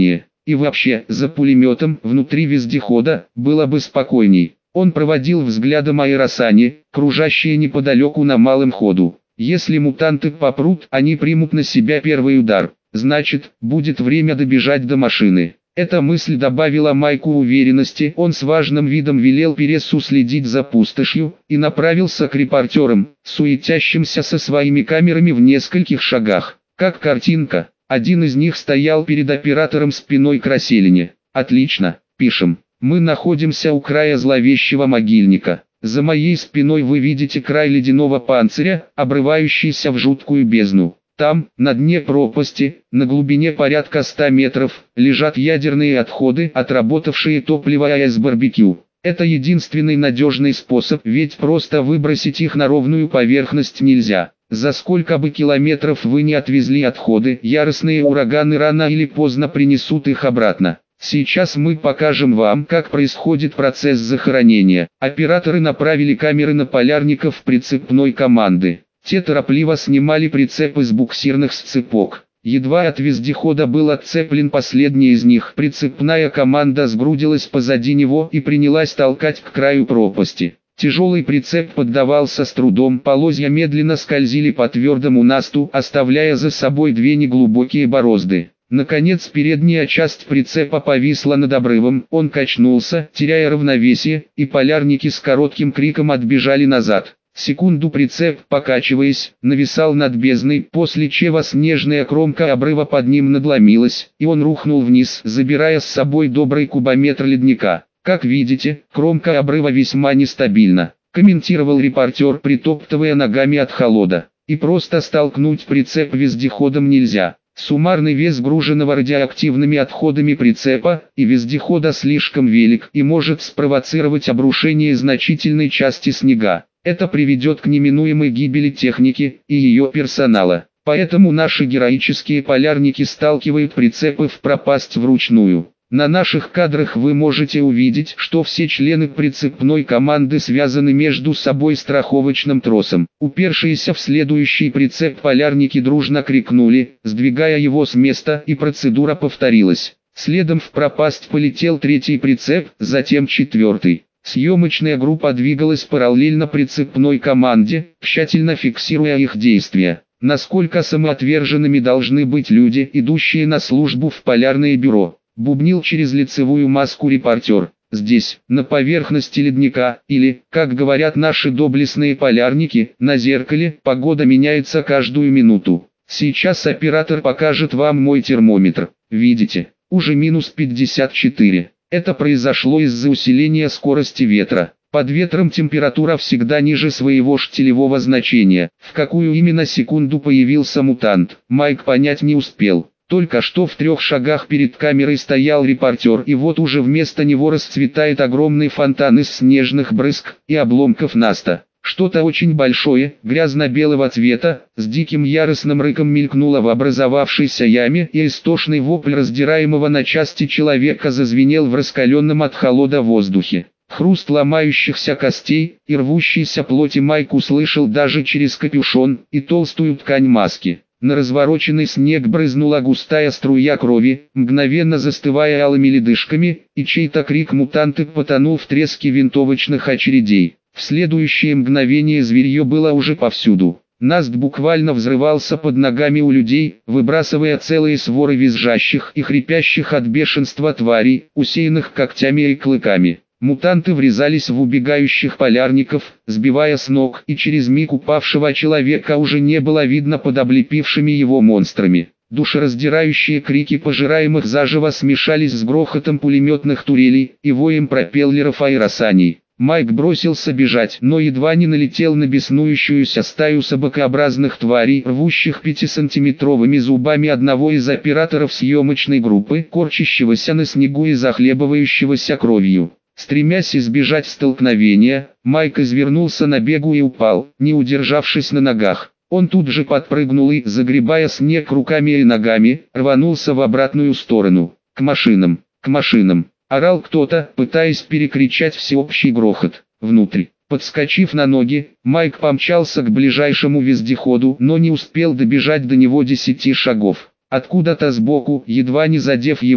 И вообще, за пулеметом внутри вездехода было бы спокойней. Он проводил взглядом аэросани, кружащие неподалеку на малом ходу. Если мутанты попрут, они примут на себя первый удар. Значит, будет время добежать до машины. Эта мысль добавила Майку уверенности. Он с важным видом велел Пересу следить за пустошью и направился к репортерам, суетящимся со своими камерами в нескольких шагах. Как картинка, один из них стоял перед оператором спиной к расселине. «Отлично, пишем. Мы находимся у края зловещего могильника. За моей спиной вы видите край ледяного панциря, обрывающийся в жуткую бездну. Там, на дне пропасти, на глубине порядка ста метров, лежат ядерные отходы, отработавшие топливо АЭС-барбекю. Это единственный надежный способ, ведь просто выбросить их на ровную поверхность нельзя. За сколько бы километров вы не отвезли отходы, яростные ураганы рано или поздно принесут их обратно. Сейчас мы покажем вам, как происходит процесс захоронения». Операторы направили камеры на полярников прицепной команды. Те торопливо снимали прицепы с буксирных сцепок. Едва от вездехода был отцеплен последний из них, прицепная команда сгрудилась позади него и принялась толкать к краю пропасти. Тяжелый прицеп поддавался с трудом, полозья медленно скользили по твердому насту, оставляя за собой две неглубокие борозды. Наконец передняя часть прицепа повисла над обрывом, он качнулся, теряя равновесие, и полярники с коротким криком отбежали назад. Секунду прицеп, покачиваясь, нависал над бездной, после чего снежная кромка обрыва под ним надломилась, и он рухнул вниз, забирая с собой добрый кубометр ледника. «Как видите, кромка обрыва весьма нестабильна», — комментировал репортер, притоптывая ногами от холода. «И просто столкнуть прицеп вездеходом нельзя. Суммарный вес груженного радиоактивными отходами прицепа и вездехода слишком велик и может спровоцировать обрушение значительной части снега. Это приведет к неминуемой гибели техники и ее персонала. Поэтому наши героические полярники сталкивают прицепы в пропасть вручную. На наших кадрах вы можете увидеть, что все члены прицепной команды связаны между собой страховочным тросом. Упершиеся в следующий прицеп полярники дружно крикнули, сдвигая его с места, и процедура повторилась. Следом в пропасть полетел третий прицеп, затем четвертый. Съемочная группа двигалась параллельно прицепной команде, тщательно фиксируя их действия. Насколько самоотверженными должны быть люди, идущие на службу в полярное бюро, бубнил через лицевую маску репортер. Здесь, на поверхности ледника, или, как говорят наши доблестные полярники, на зеркале, погода меняется каждую минуту. Сейчас оператор покажет вам мой термометр. Видите, уже минус пятьдесят четыре. Это произошло из-за усиления скорости ветра. Под ветром температура всегда ниже своего штилевого значения. В какую именно секунду появился мутант, Майк понять не успел. Только что в трех шагах перед камерой стоял репортер, и вот уже вместо него расцветает огромный фонтан из снежных брызг и обломков наста. Что-то очень большое, грязно-белого цвета, с диким яростным рыком мелькнуло в образовавшейся яме, и истошный вопль раздираемого на части человека зазвенел в раскаленном от холода воздухе. Хруст ломающихся костей и рвущейся плоти Майк услышал даже через капюшон и толстую ткань маски. На развороченный снег брызнула густая струя крови, мгновенно застывая алыми ледышками, и чей-то крик мутанта потонул в треске винтовочных очередей. В следующее мгновение зверье было уже повсюду. Наст буквально взрывался под ногами у людей, выбрасывая целые своры визжащих и хрипящих от бешенства тварей, усеянных когтями и клыками. Мутанты врезались в убегающих полярников, сбивая с ног, и через миг упавшего человека уже не было видно под облепившими его монстрами. Душераздирающие крики пожираемых заживо смешались с грохотом пулеметных турелей и воем пропеллеров аэросаней. Майк бросился бежать, но едва не налетел на беснующуюся стаю собакообразных тварей, рвущих пятисантиметровыми зубами одного из операторов съемочной группы, корчащегося на снегу и захлебывающегося кровью. Стремясь избежать столкновения, Майк извернулся на бегу и упал, не удержавшись на ногах. Он тут же подпрыгнул и, загребая снег руками и ногами, рванулся в обратную сторону. «К машинам! К машинам!» — орал кто-то, пытаясь перекричать всеобщий грохот. Внутрь. Подскочив на ноги, Майк помчался к ближайшему вездеходу, но не успел добежать до него десяти шагов. Откуда-то сбоку, едва не задев его,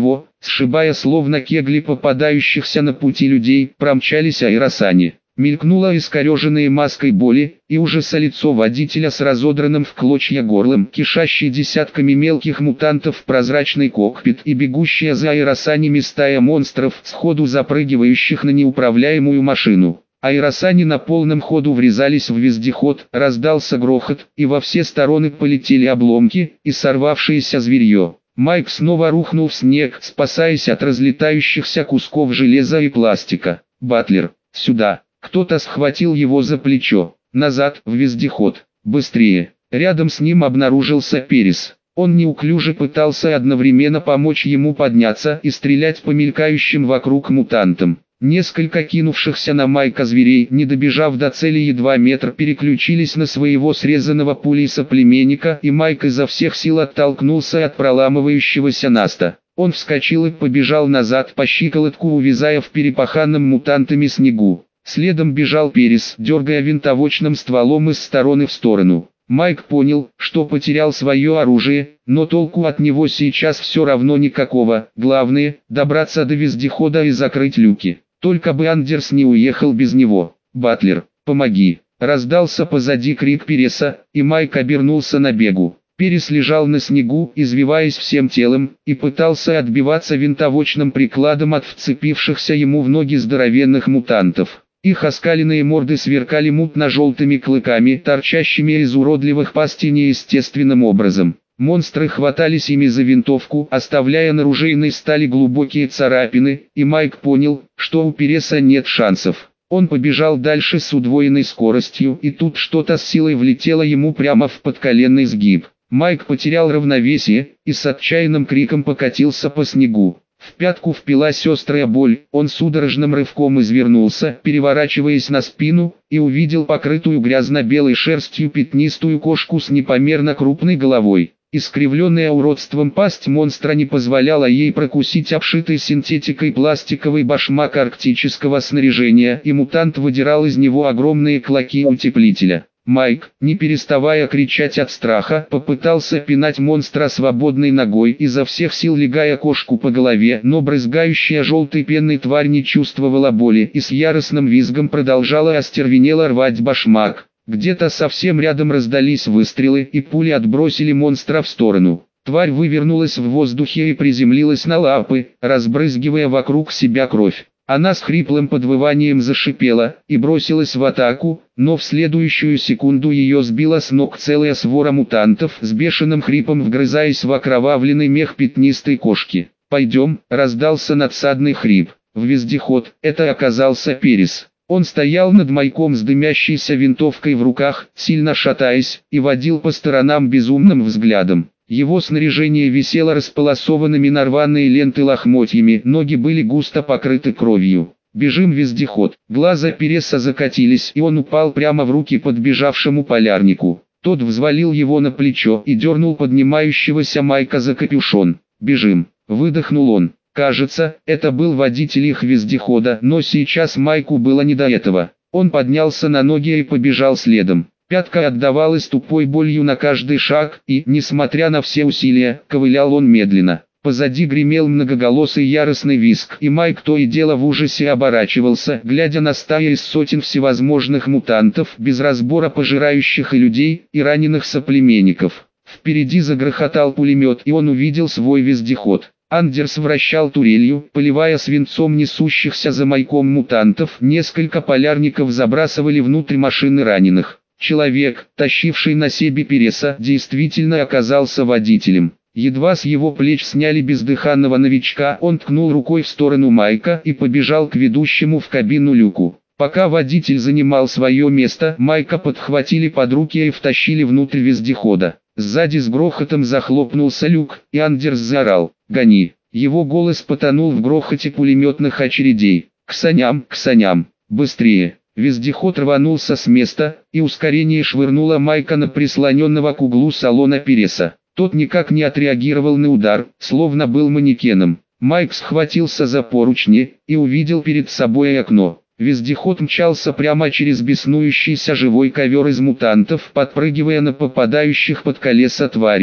сшибая словно кегли попадающихся на пути людей, промчались аэросани. Мелькнуло искореженное маской боли и ужаса лицо водителя с разодранным в клочья горлом, кишащий десятками мелких мутантов в прозрачный кокпит и бегущая за аэросанями стая монстров, сходу запрыгивающих на неуправляемую машину. Аэросани на полном ходу врезались в вездеход, раздался грохот, и во все стороны полетели обломки и сорвавшееся зверье. Майк снова рухнул в снег, спасаясь от разлетающихся кусков железа и пластика. «Батлер, сюда!» Кто-то схватил его за плечо. «Назад, в вездеход! Быстрее!» Рядом с ним обнаружился Перес. Он неуклюже пытался одновременно помочь ему подняться и стрелять по мелькающим вокруг мутантам. Несколько кинувшихся на Майка зверей, не добежав до цели едва метр, переключились на своего срезанного пулей соплеменника, и Майк изо всех сил оттолкнулся от проламывающегося наста. Он вскочил и побежал назад по щиколотку, увязая в перепаханном мутантами снегу. Следом бежал Перес, дергая винтовочным стволом из стороны в сторону. Майк понял, что потерял свое оружие, но толку от него сейчас все равно никакого. Главное – добраться до вездехода и закрыть люки. Только бы Андерс не уехал без него. «Батлер, помоги!» Раздался позади крик Переса, и Майк обернулся на бегу. Перес лежал на снегу, извиваясь всем телом, и пытался отбиваться винтовочным прикладом от вцепившихся ему в ноги здоровенных мутантов. Их оскаленные морды сверкали мутно-желтыми клыками, торчащими из уродливых пастей неестественным образом. Монстры хватались ими за винтовку, оставляя на ружейной стали глубокие царапины, и Майк понял, что у Переса нет шансов. Он побежал дальше с удвоенной скоростью, и тут что-то с силой влетело ему прямо в подколенный сгиб. Майк потерял равновесие и с отчаянным криком покатился по снегу. В пятку впилась острая боль, он судорожным рывком извернулся, переворачиваясь на спину, и увидел покрытую грязно-белой шерстью пятнистую кошку с непомерно крупной головой. Искривленная уродством пасть монстра не позволяла ей прокусить обшитый синтетикой пластиковый башмак арктического снаряжения, и мутант выдирал из него огромные клоки утеплителя. Майк, не переставая кричать от страха, попытался пинать монстра свободной ногой, изо всех сил легая кошку по голове, но брызгающая желтой пеной тварь не чувствовала боли и с яростным визгом продолжала остервенело рвать башмак. Где-то совсем рядом раздались выстрелы, и пули отбросили монстра в сторону. Тварь вывернулась в воздухе и приземлилась на лапы, разбрызгивая вокруг себя кровь. Она с хриплым подвыванием зашипела и бросилась в атаку, но в следующую секунду ее сбила с ног целая свора мутантов, с бешеным хрипом вгрызаясь в окровавленный мех пятнистой кошки. «Пойдем», — раздался надсадный хрип. В вездеход, это оказался Перес. Он стоял над Майком с дымящейся винтовкой в руках, сильно шатаясь, и водил по сторонам безумным взглядом. Его снаряжение висело располосованными на рваные ленты лохмотьями, ноги были густо покрыты кровью. «Бежим, вездеход!» Глаза Переса закатились, и он упал прямо в руки подбежавшему полярнику. Тот взвалил его на плечо и дернул поднимающегося Майка за капюшон. «Бежим!» – выдохнул он. Кажется, это был водитель их вездехода, но сейчас Майку было не до этого. Он поднялся на ноги и побежал следом. Пятка отдавалась тупой болью на каждый шаг, и, несмотря на все усилия, ковылял он медленно. Позади гремел многоголосый яростный визг, и Майк то и дело в ужасе оборачивался, глядя на стаи из сотен всевозможных мутантов, без разбора пожирающих и людей, и раненых соплеменников. Впереди загрохотал пулемет, и он увидел свой вездеход. Андерс вращал турелью, поливая свинцом несущихся за Майком мутантов, несколько полярников забрасывали внутрь машины раненых. Человек, тащивший на себе Переса, действительно оказался водителем. Едва с его плеч сняли бездыханного новичка, он ткнул рукой в сторону Майка и побежал к ведущему в кабину люку. Пока водитель занимал свое место, Майка подхватили под руки и втащили внутрь вездехода. Сзади с грохотом захлопнулся люк, и Андерс заорал: «Гони!». Его голос потонул в грохоте пулеметных очередей. «К саням, к саням! Быстрее!». Вездеход рванулся с места, и ускорение швырнуло Майка на прислоненного к углу салона Переса. Тот никак не отреагировал на удар, словно был манекеном. Майк схватился за поручни и увидел перед собой окно. Вездеход мчался прямо через беснующийся живой ковер из мутантов, подпрыгивая на попадающих под колеса тварях.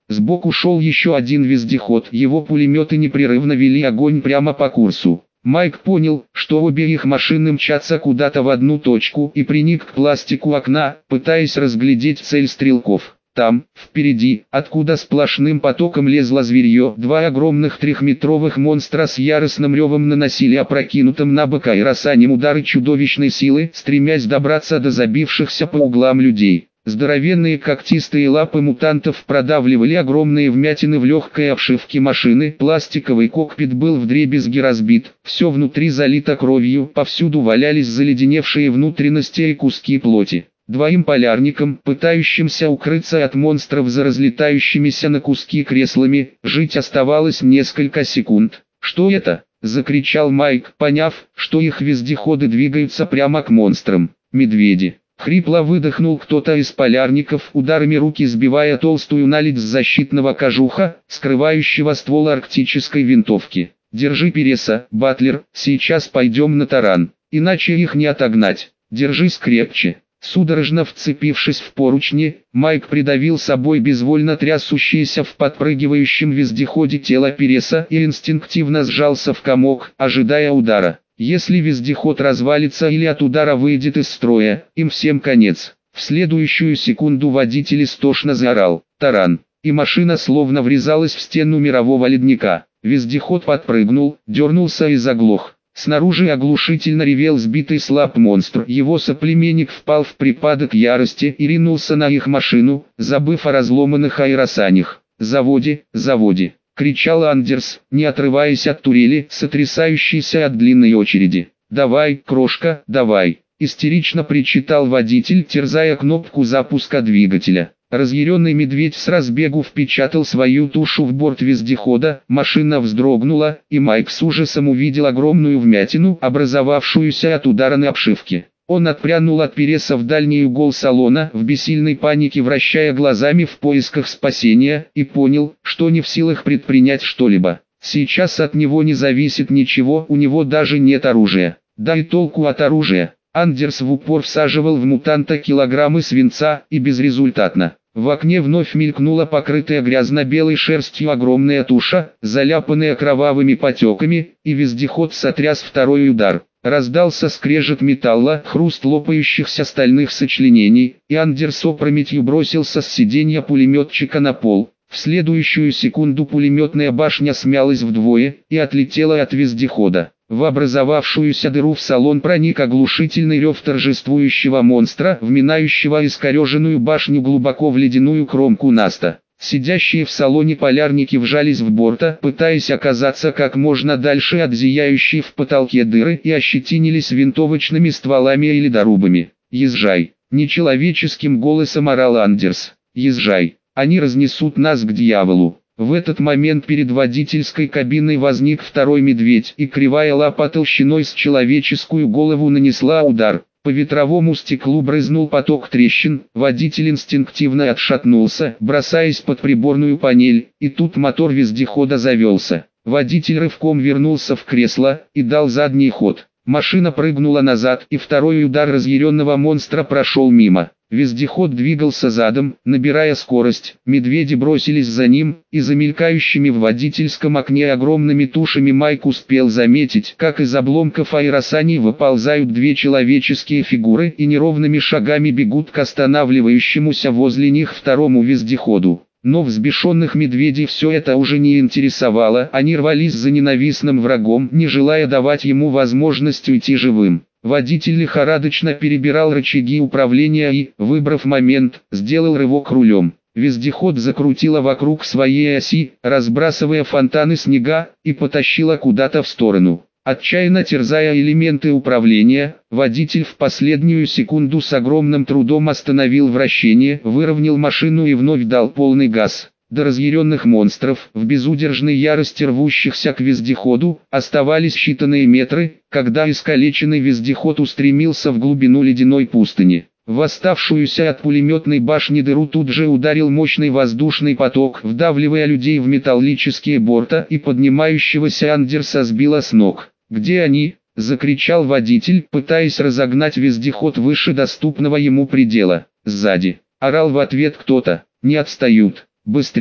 Сбоку шел еще один вездеход, его пулеметы непрерывно вели огонь прямо по курсу. Майк понял, что обе их машины мчатся куда-то в одну точку, и приник к пластику окна, пытаясь разглядеть цель стрелков. Там, впереди, откуда сплошным потоком лезло зверье, два огромных трехметровых монстра с яростным ревом наносили опрокинутым на бок аэросанем удары чудовищной силы, стремясь добраться до забившихся по углам людей. Здоровенные когтистые лапы мутантов продавливали огромные вмятины в легкой обшивке машины, пластиковый кокпит был вдребезги разбит, все внутри залито кровью, повсюду валялись заледеневшие внутренности и куски плоти. Двоим полярникам, пытающимся укрыться от монстров за разлетающимися на куски креслами, жить оставалось несколько секунд. «Что это?» – закричал Майк, поняв, что их вездеходы двигаются прямо к монстрам. «Медведи!» Хрипло выдохнул кто-то из полярников, ударами руки сбивая толстую наледь с защитного кожуха, скрывающего ствол арктической винтовки. «Держи Переса, Батлер, сейчас пойдем на таран, иначе их не отогнать. Держись крепче». Судорожно вцепившись в поручни, Майк придавил собой безвольно трясущееся в подпрыгивающем вездеходе тело Переса и инстинктивно сжался в комок, ожидая удара. Если вездеход развалится или от удара выйдет из строя, им всем конец. В следующую секунду водитель истошно заорал «Таран!», и машина словно врезалась в стену мирового ледника. Вездеход подпрыгнул, дернулся и заглох. Снаружи оглушительно ревел сбитый с лап монстр. Его соплеменник впал в припадок ярости и ринулся на их машину, забыв о разломанных аэросанях. «Заводи, заводи!» — кричал Андерс, не отрываясь от турели, сотрясающейся от длинной очереди. «Давай, крошка, давай!» — истерично причитал водитель, терзая кнопку запуска двигателя. Разъяренный медведь с разбегу впечатал свою тушу в борт вездехода, машина вздрогнула, и Майк с ужасом увидел огромную вмятину, образовавшуюся от удара на обшивке. Он отпрянул от Переса в дальний угол салона, в бессильной панике вращая глазами в поисках спасения, и понял, что не в силах предпринять что-либо. Сейчас от него не зависит ничего, у него даже нет оружия. Да и толку от оружия. Андерс в упор всаживал в мутанта килограммы свинца, и безрезультатно. В окне вновь мелькнула покрытая грязно-белой шерстью огромная туша, заляпанная кровавыми потеками, и вездеход сотряс второй удар. Раздался скрежет металла, хруст лопающихся стальных сочленений, и Андерс опрометью бросился с сиденья пулеметчика на пол. В следующую секунду пулеметная башня смялась вдвое и отлетела от вездехода. В образовавшуюся дыру в салон проник оглушительный рев торжествующего монстра, вминающего искореженную башню глубоко в ледяную кромку наста. Сидящие в салоне полярники вжались в борта, пытаясь оказаться как можно дальше от зияющей в потолке дыры, и ощетинились винтовочными стволами и ледорубами. «Езжай!» – нечеловеческим голосом орал Андерс. «Езжай! Они разнесут нас к дьяволу!» В этот момент перед водительской кабиной возник второй медведь, и кривая лапа толщиной с человеческую голову нанесла удар. По ветровому стеклу брызнул поток трещин, водитель инстинктивно отшатнулся, бросаясь под приборную панель, и тут мотор вездехода завелся. Водитель рывком вернулся в кресло и дал задний ход. Машина прыгнула назад, и второй удар разъяренного монстра прошел мимо. Вездеход двигался задом, набирая скорость, медведи бросились за ним, и за мелькающими в водительском окне огромными тушами Майк успел заметить, как из обломков аэросаней выползают две человеческие фигуры и неровными шагами бегут к останавливающемуся возле них второму вездеходу. Но взбешенных медведей все это уже не интересовало, они рвались за ненавистным врагом, не желая давать ему возможность уйти живым. Водитель лихорадочно перебирал рычаги управления и, выбрав момент, сделал рывок рулем. Вездеход закрутило вокруг своей оси, разбрасывая фонтаны снега, и потащило куда-то в сторону. Отчаянно терзая элементы управления, водитель в последнюю секунду с огромным трудом остановил вращение, выровнял машину и вновь дал полный газ. До разъяренных монстров, в безудержной ярости рвущихся к вездеходу, оставались считанные метры, когда искалеченный вездеход устремился в глубину ледяной пустыни. В оставшуюся от пулеметной башни дыру тут же ударил мощный воздушный поток, вдавливая людей в металлические борта, и поднимающегося Андерса сбило с ног. «Где они?» – закричал водитель, пытаясь разогнать вездеход выше доступного ему предела. «Сзади!» – орал в ответ кто-то. «Не отстают! Быстрее!»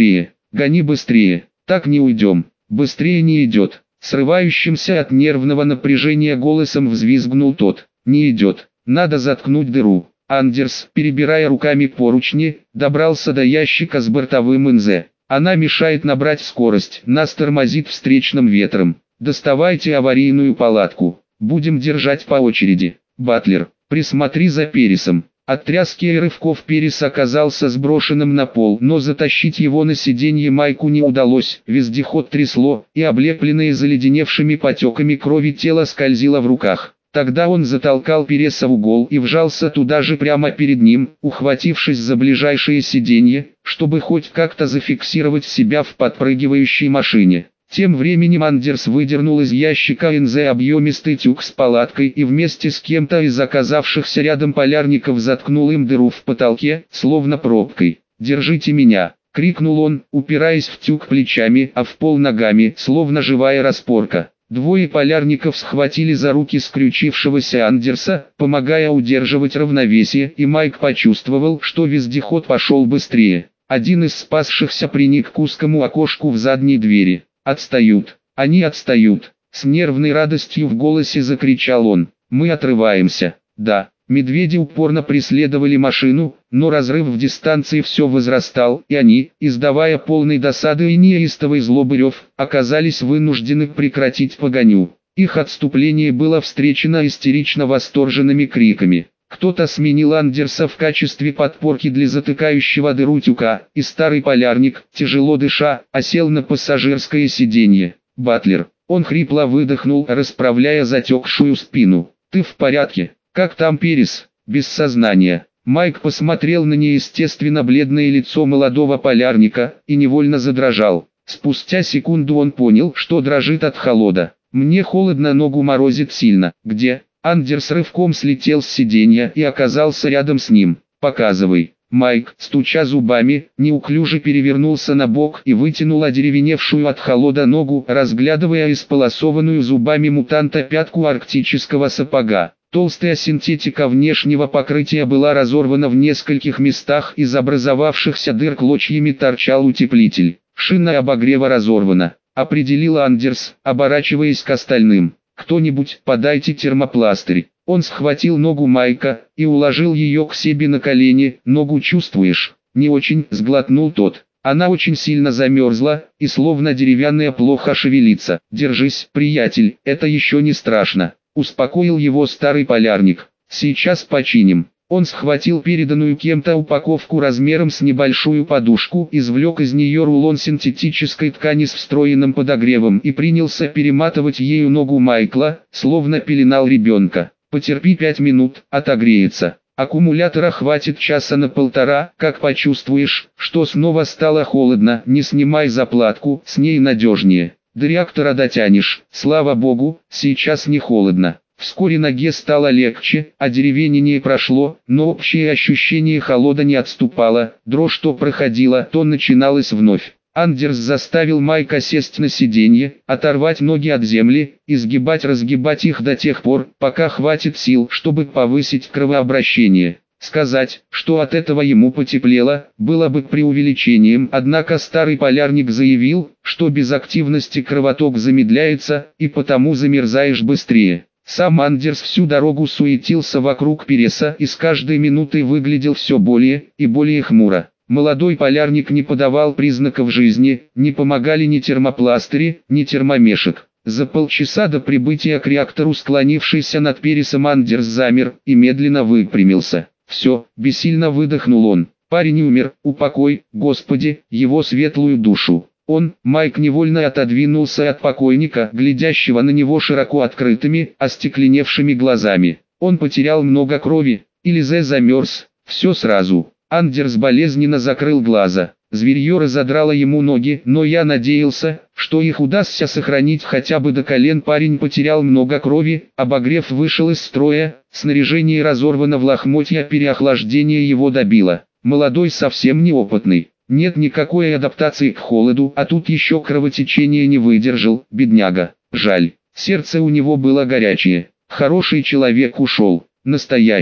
гони быстрее, так не уйдем, быстрее не идет. Срывающимся от нервного напряжения голосом взвизгнул тот. Не идет, надо заткнуть дыру. Андерс, перебирая руками поручни, добрался до ящика с бортовым эн зэ. Она мешает набрать скорость, нас тормозит встречным ветром. Доставайте аварийную палатку, будем держать по очереди. Батлер, присмотри за Пересом. От тряски и рывков Перес оказался сброшенным на пол, но затащить его на сиденье Майку не удалось. Вездеход трясло, и облепленное заледеневшими потеками крови тело скользило в руках. Тогда он затолкал Переса в угол и вжался туда же прямо перед ним, ухватившись за ближайшее сиденье, чтобы хоть как-то зафиксировать себя в подпрыгивающей машине. Тем временем Андерс выдернул из ящика эн зэ объемистый тюк с палаткой и вместе с кем-то из оказавшихся рядом полярников заткнул им дыру в потолке, словно пробкой. «Держите меня!» — крикнул он, упираясь в тюк плечами, а в пол ногами, словно живая распорка. Двое полярников схватили за руки скрючившегося Андерса, помогая удерживать равновесие, и Майк почувствовал, что вездеход пошел быстрее. Один из спасшихся приник к узкому окошку в задней двери. «Отстают! Они отстают!» С нервной радостью в голосе закричал он. «Мы отрываемся!» Да, медведи упорно преследовали машину, но разрыв в дистанции все возрастал, и они, издавая полной досады и неистовой злобы рев, оказались вынуждены прекратить погоню. Их отступление было встречено истерично восторженными криками. Кто-то сменил Андерса в качестве подпорки для затыкающего дыру тюка, и старый полярник, тяжело дыша, осел на пассажирское сиденье. «Батлер!» Он хрипло выдохнул, расправляя затекшую спину. «Ты в порядке? Как там Перес?» «Без сознания». Майк посмотрел на неестественно бледное лицо молодого полярника и невольно задрожал. Спустя секунду он понял, что дрожит от холода. «Мне холодно, ногу морозит сильно». «Где?» Андерс рывком слетел с сиденья и оказался рядом с ним. «Показывай». Майк, стуча зубами, неуклюже перевернулся на бок и вытянул одеревеневшую от холода ногу, разглядывая исполосованную зубами мутанта пятку арктического сапога. Толстая синтетика внешнего покрытия была разорвана в нескольких местах, из образовавшихся дыр клочьями торчал утеплитель. «Шина обогрева разорвана», — определил Андерс, оборачиваясь к остальным. «Кто-нибудь, подайте термопластырь». Он схватил ногу Майка и уложил ее к себе на колени. «Ногу чувствуешь?» «Не очень», — сглотнул тот. «Она очень сильно замерзла, и словно деревянная плохо шевелится». «Держись, приятель, это еще не страшно», — успокоил его старый полярник. «Сейчас починим». Он схватил переданную кем-то упаковку размером с небольшую подушку, извлек из нее рулон синтетической ткани с встроенным подогревом и принялся перематывать ею ногу Майкла, словно пеленал ребенка. «Потерпи пять минут, отогреется. Аккумулятора хватит часа на полтора, как почувствуешь, что снова стало холодно, не снимай заплатку, с ней надежнее. До реактора дотянешь, слава богу, сейчас не холодно». Вскоре ноге стало легче, а деревенение прошло, но общее ощущение холода не отступало, дрожь то проходила, то начиналась вновь. Андерс заставил Майка сесть на сиденье, оторвать ноги от земли, изгибать-разгибать их до тех пор, пока хватит сил, чтобы повысить кровообращение. Сказать, что от этого ему потеплело, было бы преувеличением, однако старый полярник заявил, что без активности кровоток замедляется, и потому замерзаешь быстрее. Сам Андерс всю дорогу суетился вокруг Переса и с каждой минутой выглядел все более и более хмуро. Молодой полярник не подавал признаков жизни, не помогали ни термопластыри, ни термомешек. За полчаса до прибытия к реактору склонившийся над Пересом Андерс замер и медленно выпрямился. «Все», — бессильно выдохнул он. «Парень умер, упокой, Господи, его светлую душу». Он, Майк, невольно отодвинулся от покойника, глядящего на него широко открытыми, остекленевшими глазами. Он потерял много крови, или Зе замерз, все сразу. Андерс болезненно закрыл глаза. Зверье разодрало ему ноги, но я надеялся, что их удастся сохранить хотя бы до колен. Парень потерял много крови, обогрев вышел из строя, снаряжение разорвано в лохмотья, переохлаждение его добило. Молодой совсем неопытный. Нет никакой адаптации к холоду, а тут еще кровотечение не выдержал, бедняга. Жаль, сердце у него было горячее. Хороший человек ушел, настоящий.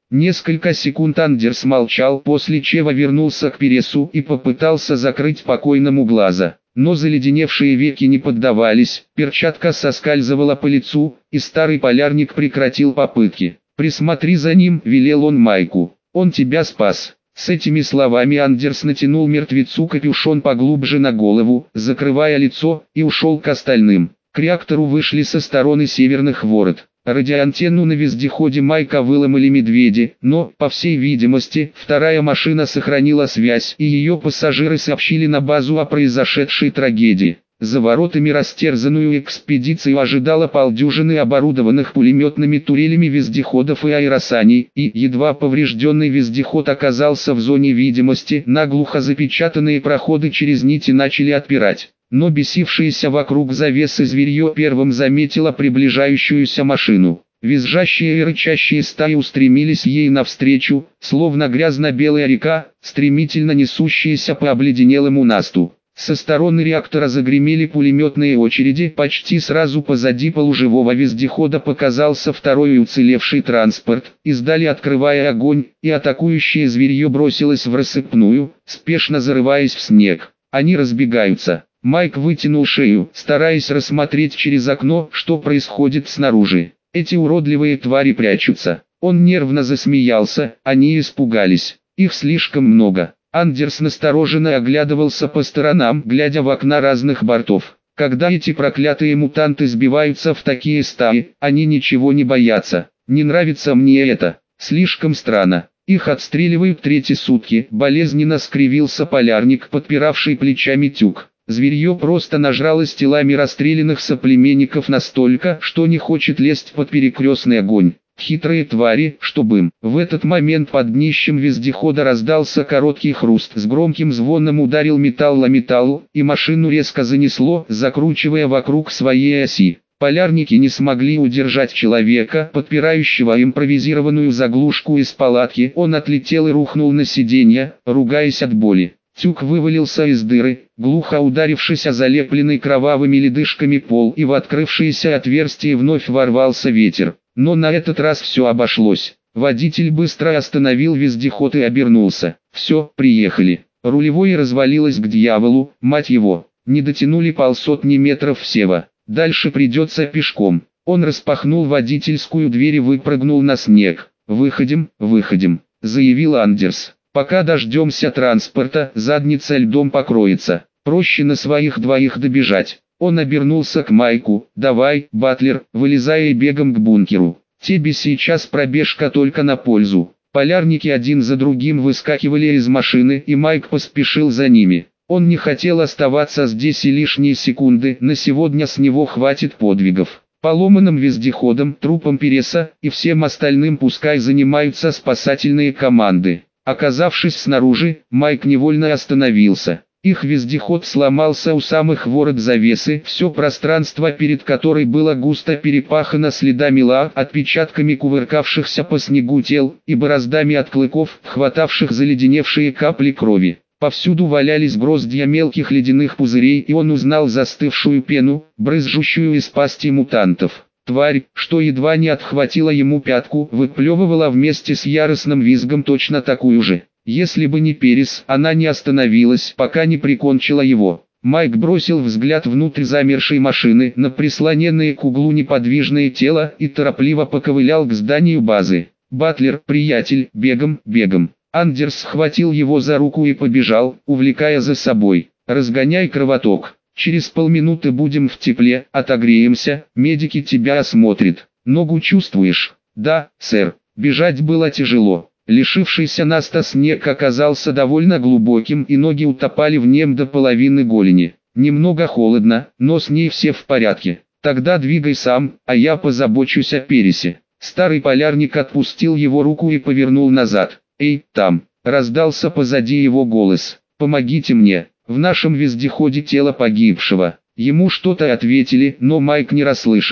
Несколько секунд Андерс молчал, после чего вернулся к Пересу и попытался закрыть покойному глаза. Но заледеневшие веки не поддавались, перчатка соскальзывала по лицу, и старый полярник прекратил попытки. «Присмотри за ним», — велел он Майку. «Он тебя спас». С этими словами Андерс натянул мертвецу капюшон поглубже на голову, закрывая лицо, и ушел к остальным. К реактору вышли со стороны северных ворот. Радиоантенну на вездеходе Майка выломали медведи, но, по всей видимости, вторая машина сохранила связь, и ее пассажиры сообщили на базу о произошедшей трагедии. За воротами растерзанную экспедицию ожидало полдюжины оборудованных пулеметными турелями вездеходов и аэросаней, и едва поврежденный вездеход оказался в зоне видимости, наглухо запечатанные проходы через нити начали отпирать. Но бесившееся вокруг завесы зверье первым заметило приближающуюся машину. Визжащие и рычащие стаи устремились ей навстречу, словно грязно-белая река, стремительно несущаяся по обледенелому насту. Со стороны реактора загремели пулеметные очереди, почти сразу позади полуживого вездехода показался второй уцелевший транспорт, издали открывая огонь, и атакующее зверье бросилось в рассыпную, спешно зарываясь в снег. Они разбегаются. Майк вытянул шею, стараясь рассмотреть через окно, что происходит снаружи. Эти уродливые твари прячутся. Он нервно засмеялся, они испугались. Их слишком много. Андерс настороженно оглядывался по сторонам, глядя в окна разных бортов. Когда эти проклятые мутанты сбиваются в такие стаи, они ничего не боятся. Не нравится мне это. Слишком странно. Их отстреливают третьи сутки. Болезненно скривился полярник, подпиравший плечами тюк. Зверье просто нажралось телами расстрелянных соплеменников настолько, что не хочет лезть под перекрестный огонь. Хитрые твари, чтобы им. В этот момент под днищем вездехода раздался короткий хруст. С громким звоном ударил металл о металл, и машину резко занесло, закручивая вокруг своей оси. Полярники не смогли удержать человека, подпирающего импровизированную заглушку из палатки. Он отлетел и рухнул на сиденье, ругаясь от боли. Тюк вывалился из дыры, глухо ударившись о залепленный кровавыми ледышками пол, и в открывшееся отверстие вновь ворвался ветер. Но на этот раз все обошлось. Водитель быстро остановил вездеход и обернулся. «Все, приехали». Рулевое развалилось к дьяволу, мать его. Не дотянули полсотни метров всего. Дальше придется пешком. Он распахнул водительскую дверь и выпрыгнул на снег. «Выходим, выходим», — заявил Андерс. «Пока дождемся транспорта, задница льдом покроется. Проще на своих двоих добежать». Он обернулся к Майку. «Давай, Батлер, вылезай и бегом к бункеру. Тебе сейчас пробежка только на пользу». Полярники один за другим выскакивали из машины, и Майк поспешил за ними. Он не хотел оставаться здесь и лишние секунды, на сегодня с него хватит подвигов. Поломанным вездеходом, трупом Переса и всем остальным пускай занимаются спасательные команды. Оказавшись снаружи, Майк невольно остановился. Их вездеход сломался у самых ворот завесы, все пространство перед которой было густо перепахано следами ла, отпечатками кувыркавшихся по снегу тел и бороздами от клыков, хватавших заледеневшие капли крови. Повсюду валялись гроздья мелких ледяных пузырей, и он узнал застывшую пену, брызжущую из пасти мутантов. Тварь, что едва не отхватила ему пятку, выплевывала вместе с яростным визгом точно такую же. Если бы не Перес, она не остановилась, пока не прикончила его. Майк бросил взгляд внутрь замершей машины на прислоненное к углу неподвижное тело и торопливо поковылял к зданию базы. «Батлер, приятель, бегом, бегом». Андерс схватил его за руку и побежал, увлекая за собой. «Разгоняй кровоток. Через полминуты будем в тепле, отогреемся, медики тебя осмотрят. Ногу чувствуешь?» «Да, сэр». Бежать было тяжело. Лишившийся наста снег оказался довольно глубоким, и ноги утопали в нем до половины голени. Немного холодно, но с ней все в порядке. «Тогда двигай сам, а я позабочусь о Пересе». Старый полярник отпустил его руку и повернул назад. «Эй, там!» — раздался позади его голос. «Помогите мне, в нашем вездеходе тело погибшего». Ему что-то ответили, но Майк не расслышал.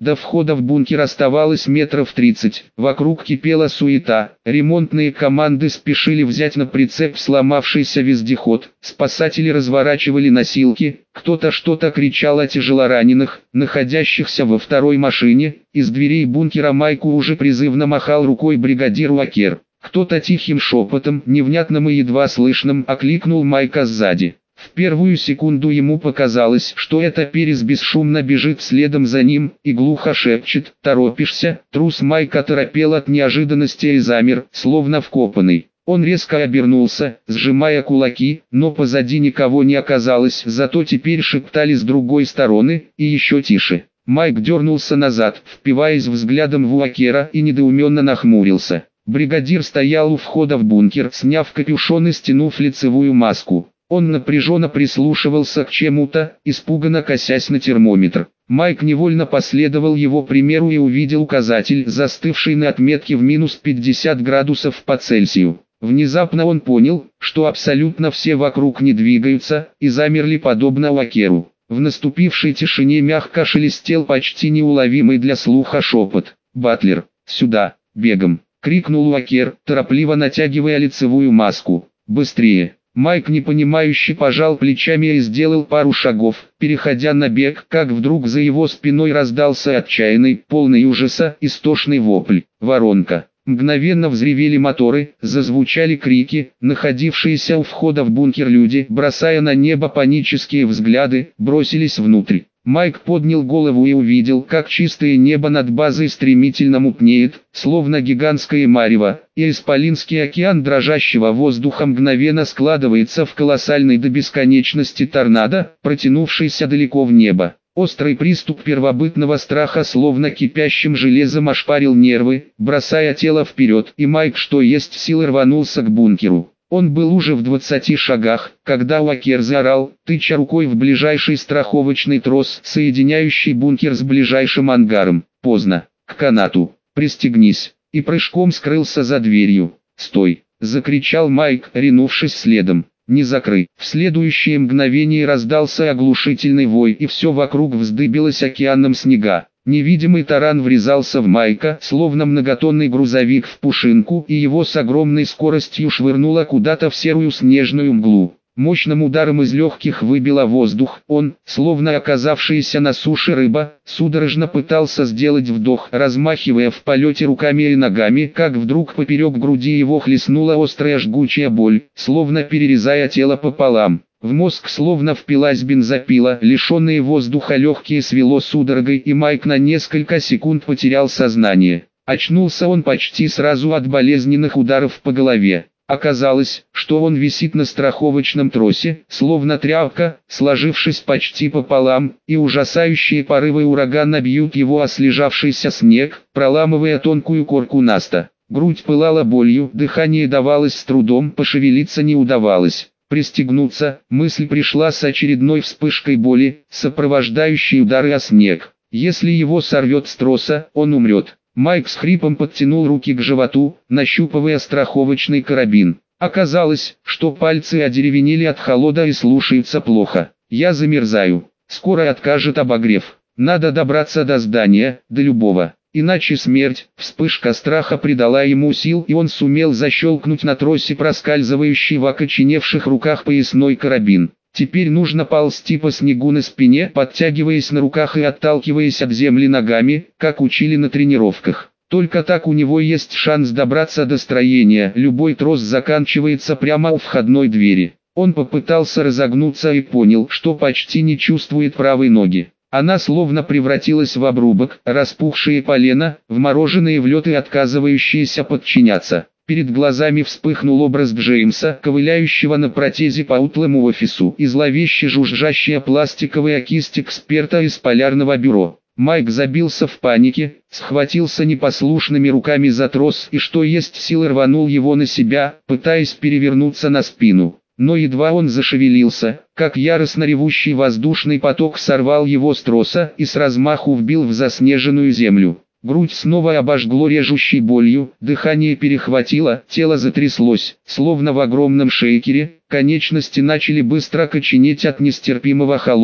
До входа в бункер оставалось метров тридцать. Вокруг кипела суета. Ремонтные команды спешили взять на прицеп сломавшийся вездеход. Спасатели разворачивали носилки. Кто-то что-то кричал о тяжелораненых, находящихся во второй машине. Из дверей бункера Майку уже призывно махал рукой бригадир Уокер. Кто-то тихим шепотом, невнятным и едва слышным, окликнул Майка сзади. В первую секунду ему показалось, что это Перес бесшумно бежит следом за ним и глухо шепчет: «Торопишься?» Трус Майк оторопел от неожиданности и замер, словно вкопанный. Он резко обернулся, сжимая кулаки, но позади никого не оказалось, зато теперь шептали с другой стороны, и еще тише. Майк дернулся назад, впиваясь взглядом в Уокера, и недоуменно нахмурился. Бригадир стоял у входа в бункер, сняв капюшон и стянув лицевую маску. Он напряженно прислушивался к чему-то, испуганно косясь на термометр. Майк невольно последовал его примеру и увидел указатель, застывший на отметке в минус пятьдесят градусов по Цельсию. Внезапно он понял, что абсолютно все вокруг не двигаются, и замерли подобно Уокеру. В наступившей тишине мягко шелестел почти неуловимый для слуха шепот. «Батлер, сюда, бегом!» — крикнул Уокер, торопливо натягивая лицевую маску. «Быстрее!» Майк непонимающе пожал плечами и сделал пару шагов, переходя на бег, как вдруг за его спиной раздался отчаянный, полный ужаса, истошный вопль. Воронка. Мгновенно взревели моторы, зазвучали крики, находившиеся у входа в бункер люди, бросая на небо панические взгляды, бросились внутрь. Майк поднял голову и увидел, как чистое небо над базой стремительно мутнеет, словно гигантское марево, и исполинский океан дрожащего воздуха мгновенно складывается в колоссальный до бесконечности торнадо, протянувшийся далеко в небо. Острый приступ первобытного страха словно кипящим железом ошпарил нервы, бросая тело вперед, и Майк что есть силы рванулся к бункеру. Он был уже в двадцати шагах, когда Уокер заорал, тыча рукой в ближайший страховочный трос, соединяющий бункер с ближайшим ангаром. Поздно. К канату. Пристегнись. И прыжком скрылся за дверью. «Стой!» — закричал Майк, ринувшись следом. «Не закрой!» В следующее мгновение раздался оглушительный вой, и все вокруг вздыбилось океаном снега. Невидимый таран врезался в Майка, словно многотонный грузовик в пушинку, и его с огромной скоростью швырнуло куда-то в серую снежную мглу. Мощным ударом из легких выбило воздух. Он, словно оказавшаяся на суше рыба, судорожно пытался сделать вдох, размахивая в полете руками и ногами, как вдруг поперек груди его хлестнула острая жгучая боль, словно перерезая тело пополам. В мозг словно впилась бензопила, лишенные воздуха легкие свело судорогой, и Майк на несколько секунд потерял сознание. Очнулся он почти сразу от болезненных ударов по голове. Оказалось, что он висит на страховочном тросе, словно тряпка, сложившись почти пополам, и ужасающие порывы урагана бьют его о слежавшийся снег, проламывая тонкую корку наста. Грудь пылала болью, дыхание давалось с трудом, пошевелиться не удавалось. Пристегнуться, мысль пришла с очередной вспышкой боли, сопровождающей удары о снег. Если его сорвет с троса, он умрет. Майк с хрипом подтянул руки к животу, нащупывая страховочный карабин. Оказалось, что пальцы одеревенели от холода и слушаются плохо. «Я замерзаю. Скоро откажет обогрев. Надо добраться до здания, до любого. Иначе смерть». Вспышка страха придала ему сил, и он сумел защелкнуть на тросе проскальзывающий в окоченевших руках поясной карабин. Теперь нужно ползти по снегу на спине, подтягиваясь на руках и отталкиваясь от земли ногами, как учили на тренировках. Только так у него есть шанс добраться до строения. Любой трос заканчивается прямо у входной двери. Он попытался разогнуться и понял, что почти не чувствует правой ноги. Она словно превратилась в обрубок, распухшие полена, вмороженные в лед и отказывающиеся подчиняться. Перед глазами вспыхнул образ Джеймса, ковыляющего на протезе по утлому офису, и зловеще жужжащая пластиковая кисть эксперта из полярного бюро. Майк забился в панике, схватился непослушными руками за трос и что есть силы рванул его на себя, пытаясь перевернуться на спину. Но едва он зашевелился, как яростно ревущий воздушный поток сорвал его с троса и с размаху вбил в заснеженную землю. Грудь снова обожгло режущей болью, дыхание перехватило, тело затряслось, словно в огромном шейкере, конечности начали быстро коченеть от нестерпимого холода.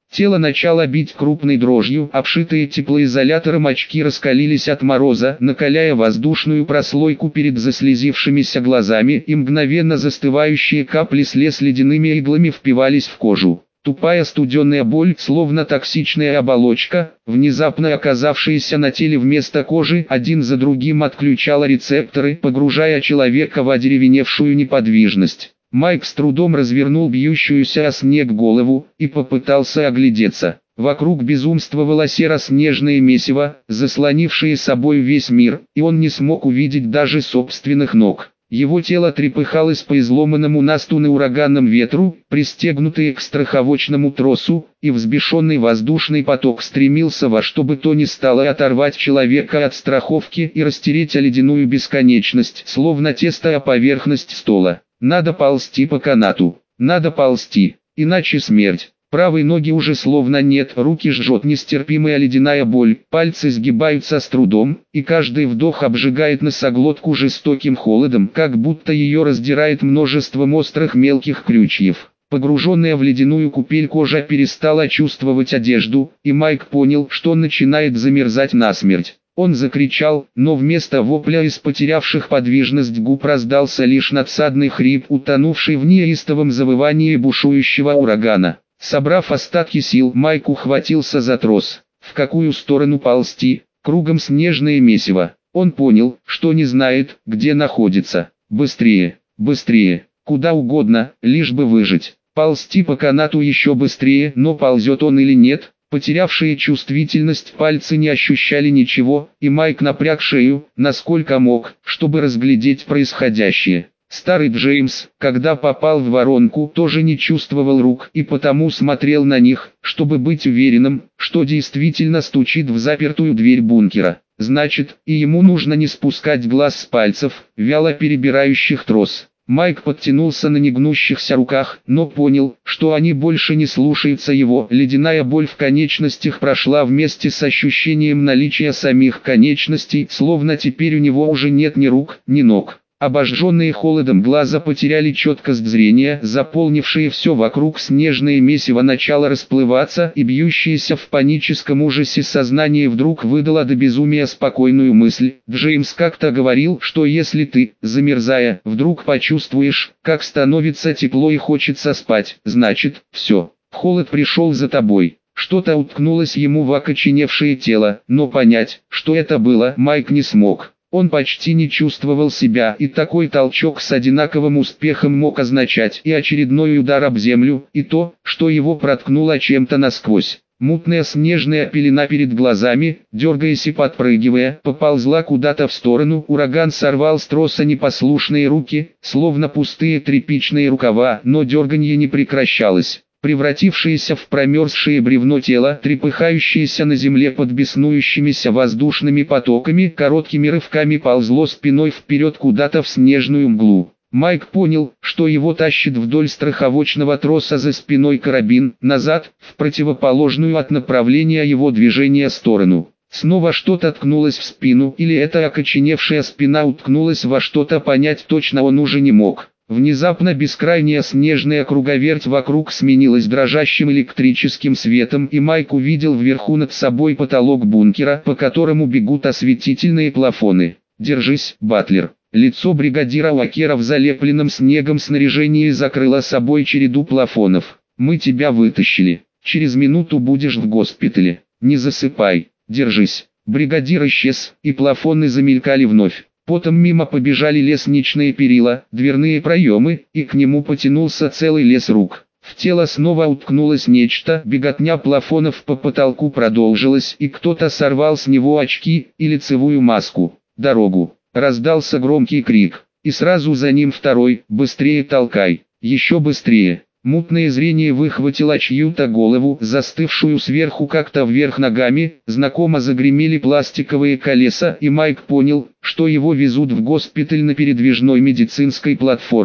Тело начало бить крупной дрожью, обшитые теплоизолятором очки раскалились от мороза, накаляя воздушную прослойку перед заслезившимися глазами, и мгновенно застывающие капли слез ледяными иглами впивались в кожу. Тупая студеная боль, словно токсичная оболочка, внезапно оказавшаяся на теле вместо кожи, один за другим отключала рецепторы, погружая человека в одеревеневшую неподвижность. Майк с трудом развернул бьющуюся о снег голову и попытался оглядеться. Вокруг безумствовало серо-снежное месиво, заслонившее собой весь мир, и он не смог увидеть даже собственных ног. Его тело трепыхалось по изломанному насту на ураганном ветру, пристегнутое к страховочному тросу, и взбешенный воздушный поток стремился во что бы то ни стало оторвать человека от страховки и растереть о ледяную бесконечность, словно тесто о поверхность стола. Надо ползти по канату, надо ползти, иначе смерть. Правой ноги уже словно нет, руки жжет нестерпимая ледяная боль, пальцы сгибаются с трудом, и каждый вдох обжигает носоглотку жестоким холодом, как будто ее раздирает множеством острых мелких крючьев. Погруженная в ледяную купель кожа перестала чувствовать одежду, и Майк понял, что он начинает замерзать насмерть. Он закричал, но вместо вопля из потерявших подвижность губ раздался лишь надсадный хрип, утонувший в неистовом завывании бушующего урагана. Собрав остатки сил, Майк ухватился за трос. В какую сторону ползти? Кругом снежное месиво. Он понял, что не знает, где находится. Быстрее, быстрее, куда угодно, лишь бы выжить. Ползти по канату еще быстрее, но ползет он или нет? Потерявшие чувствительность пальцы не ощущали ничего, и Майк напряг шею, насколько мог, чтобы разглядеть происходящее. Старый Джеймс, когда попал в воронку, тоже не чувствовал рук и потому смотрел на них, чтобы быть уверенным, что действительно стучит в запертую дверь бункера. Значит, и ему нужно не спускать глаз с пальцев, вяло перебирающих трос. Майк подтянулся на негнущихся руках, но понял, что они больше не слушаются его. Ледяная боль в конечностях прошла вместе с ощущением наличия самих конечностей, словно теперь у него уже нет ни рук, ни ног. Обожженные холодом глаза потеряли четкость зрения, заполнившие все вокруг снежное месиво начало расплываться, и бьющееся в паническом ужасе сознание вдруг выдало до безумия спокойную мысль. Джеймс как-то говорил, что если ты, замерзая, вдруг почувствуешь, как становится тепло и хочется спать, значит, все, холод пришел за тобой. Что-то уткнулось ему в окоченевшее тело, но понять, что это было, Майк не смог. Он почти не чувствовал себя, и такой толчок с одинаковым успехом мог означать и очередной удар об землю, и то, что его проткнуло чем-то насквозь. Мутная снежная пелена перед глазами, дергаясь и подпрыгивая, поползла куда-то в сторону. Ураган сорвал с троса непослушные руки, словно пустые тряпичные рукава, но дерганье не прекращалось. Превратившееся в промерзшее бревно тело, трепыхающееся на земле под беснующимися воздушными потоками, короткими рывками ползло спиной вперед куда-то в снежную мглу. Майк понял, что его тащит вдоль страховочного троса за спиной карабин, назад, в противоположную от направления его движения сторону. Снова что-то ткнулось в спину, или эта окоченевшая спина уткнулась во что-то, понять точно он уже не мог. Внезапно бескрайняя снежная круговерть вокруг сменилась дрожащим электрическим светом, и Майк увидел вверху над собой потолок бункера, по которому бегут осветительные плафоны. «Держись, Батлер!» Лицо бригадира Уокера в залепленном снегом снаряжении закрыло собой череду плафонов. «Мы тебя вытащили. Через минуту будешь в госпитале. Не засыпай. Держись!» Бригадир исчез, и плафоны замелькали вновь. Потом мимо побежали лестничные перила, дверные проемы, и к нему потянулся целый лес рук. В тело снова уткнулось нечто, беготня плафонов по потолку продолжилась, и кто-то сорвал с него очки и лицевую маску. «Дорогу!» Раздался громкий крик, и сразу за ним второй: «Быстрее толкай! Еще быстрее!» Мутное зрение выхватило чью-то голову, застывшую сверху как-то вверх ногами, знакомо загремели пластиковые колеса, и Майк понял, что его везут в госпиталь на передвижной медицинской платформе.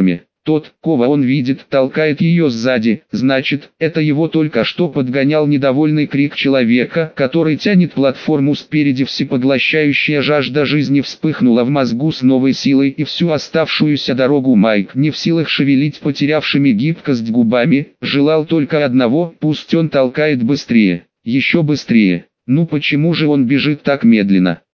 Тот, кого он видит, толкает ее сзади, значит, это его только что подгонял недовольный крик человека, который тянет платформу спереди. Всепоглощающая жажда жизни вспыхнула в мозгу с новой силой, и всю оставшуюся дорогу Майк, не в силах шевелить потерявшими гибкость губами, желал только одного: пусть он толкает быстрее, еще быстрее. Ну почему же он бежит так медленно?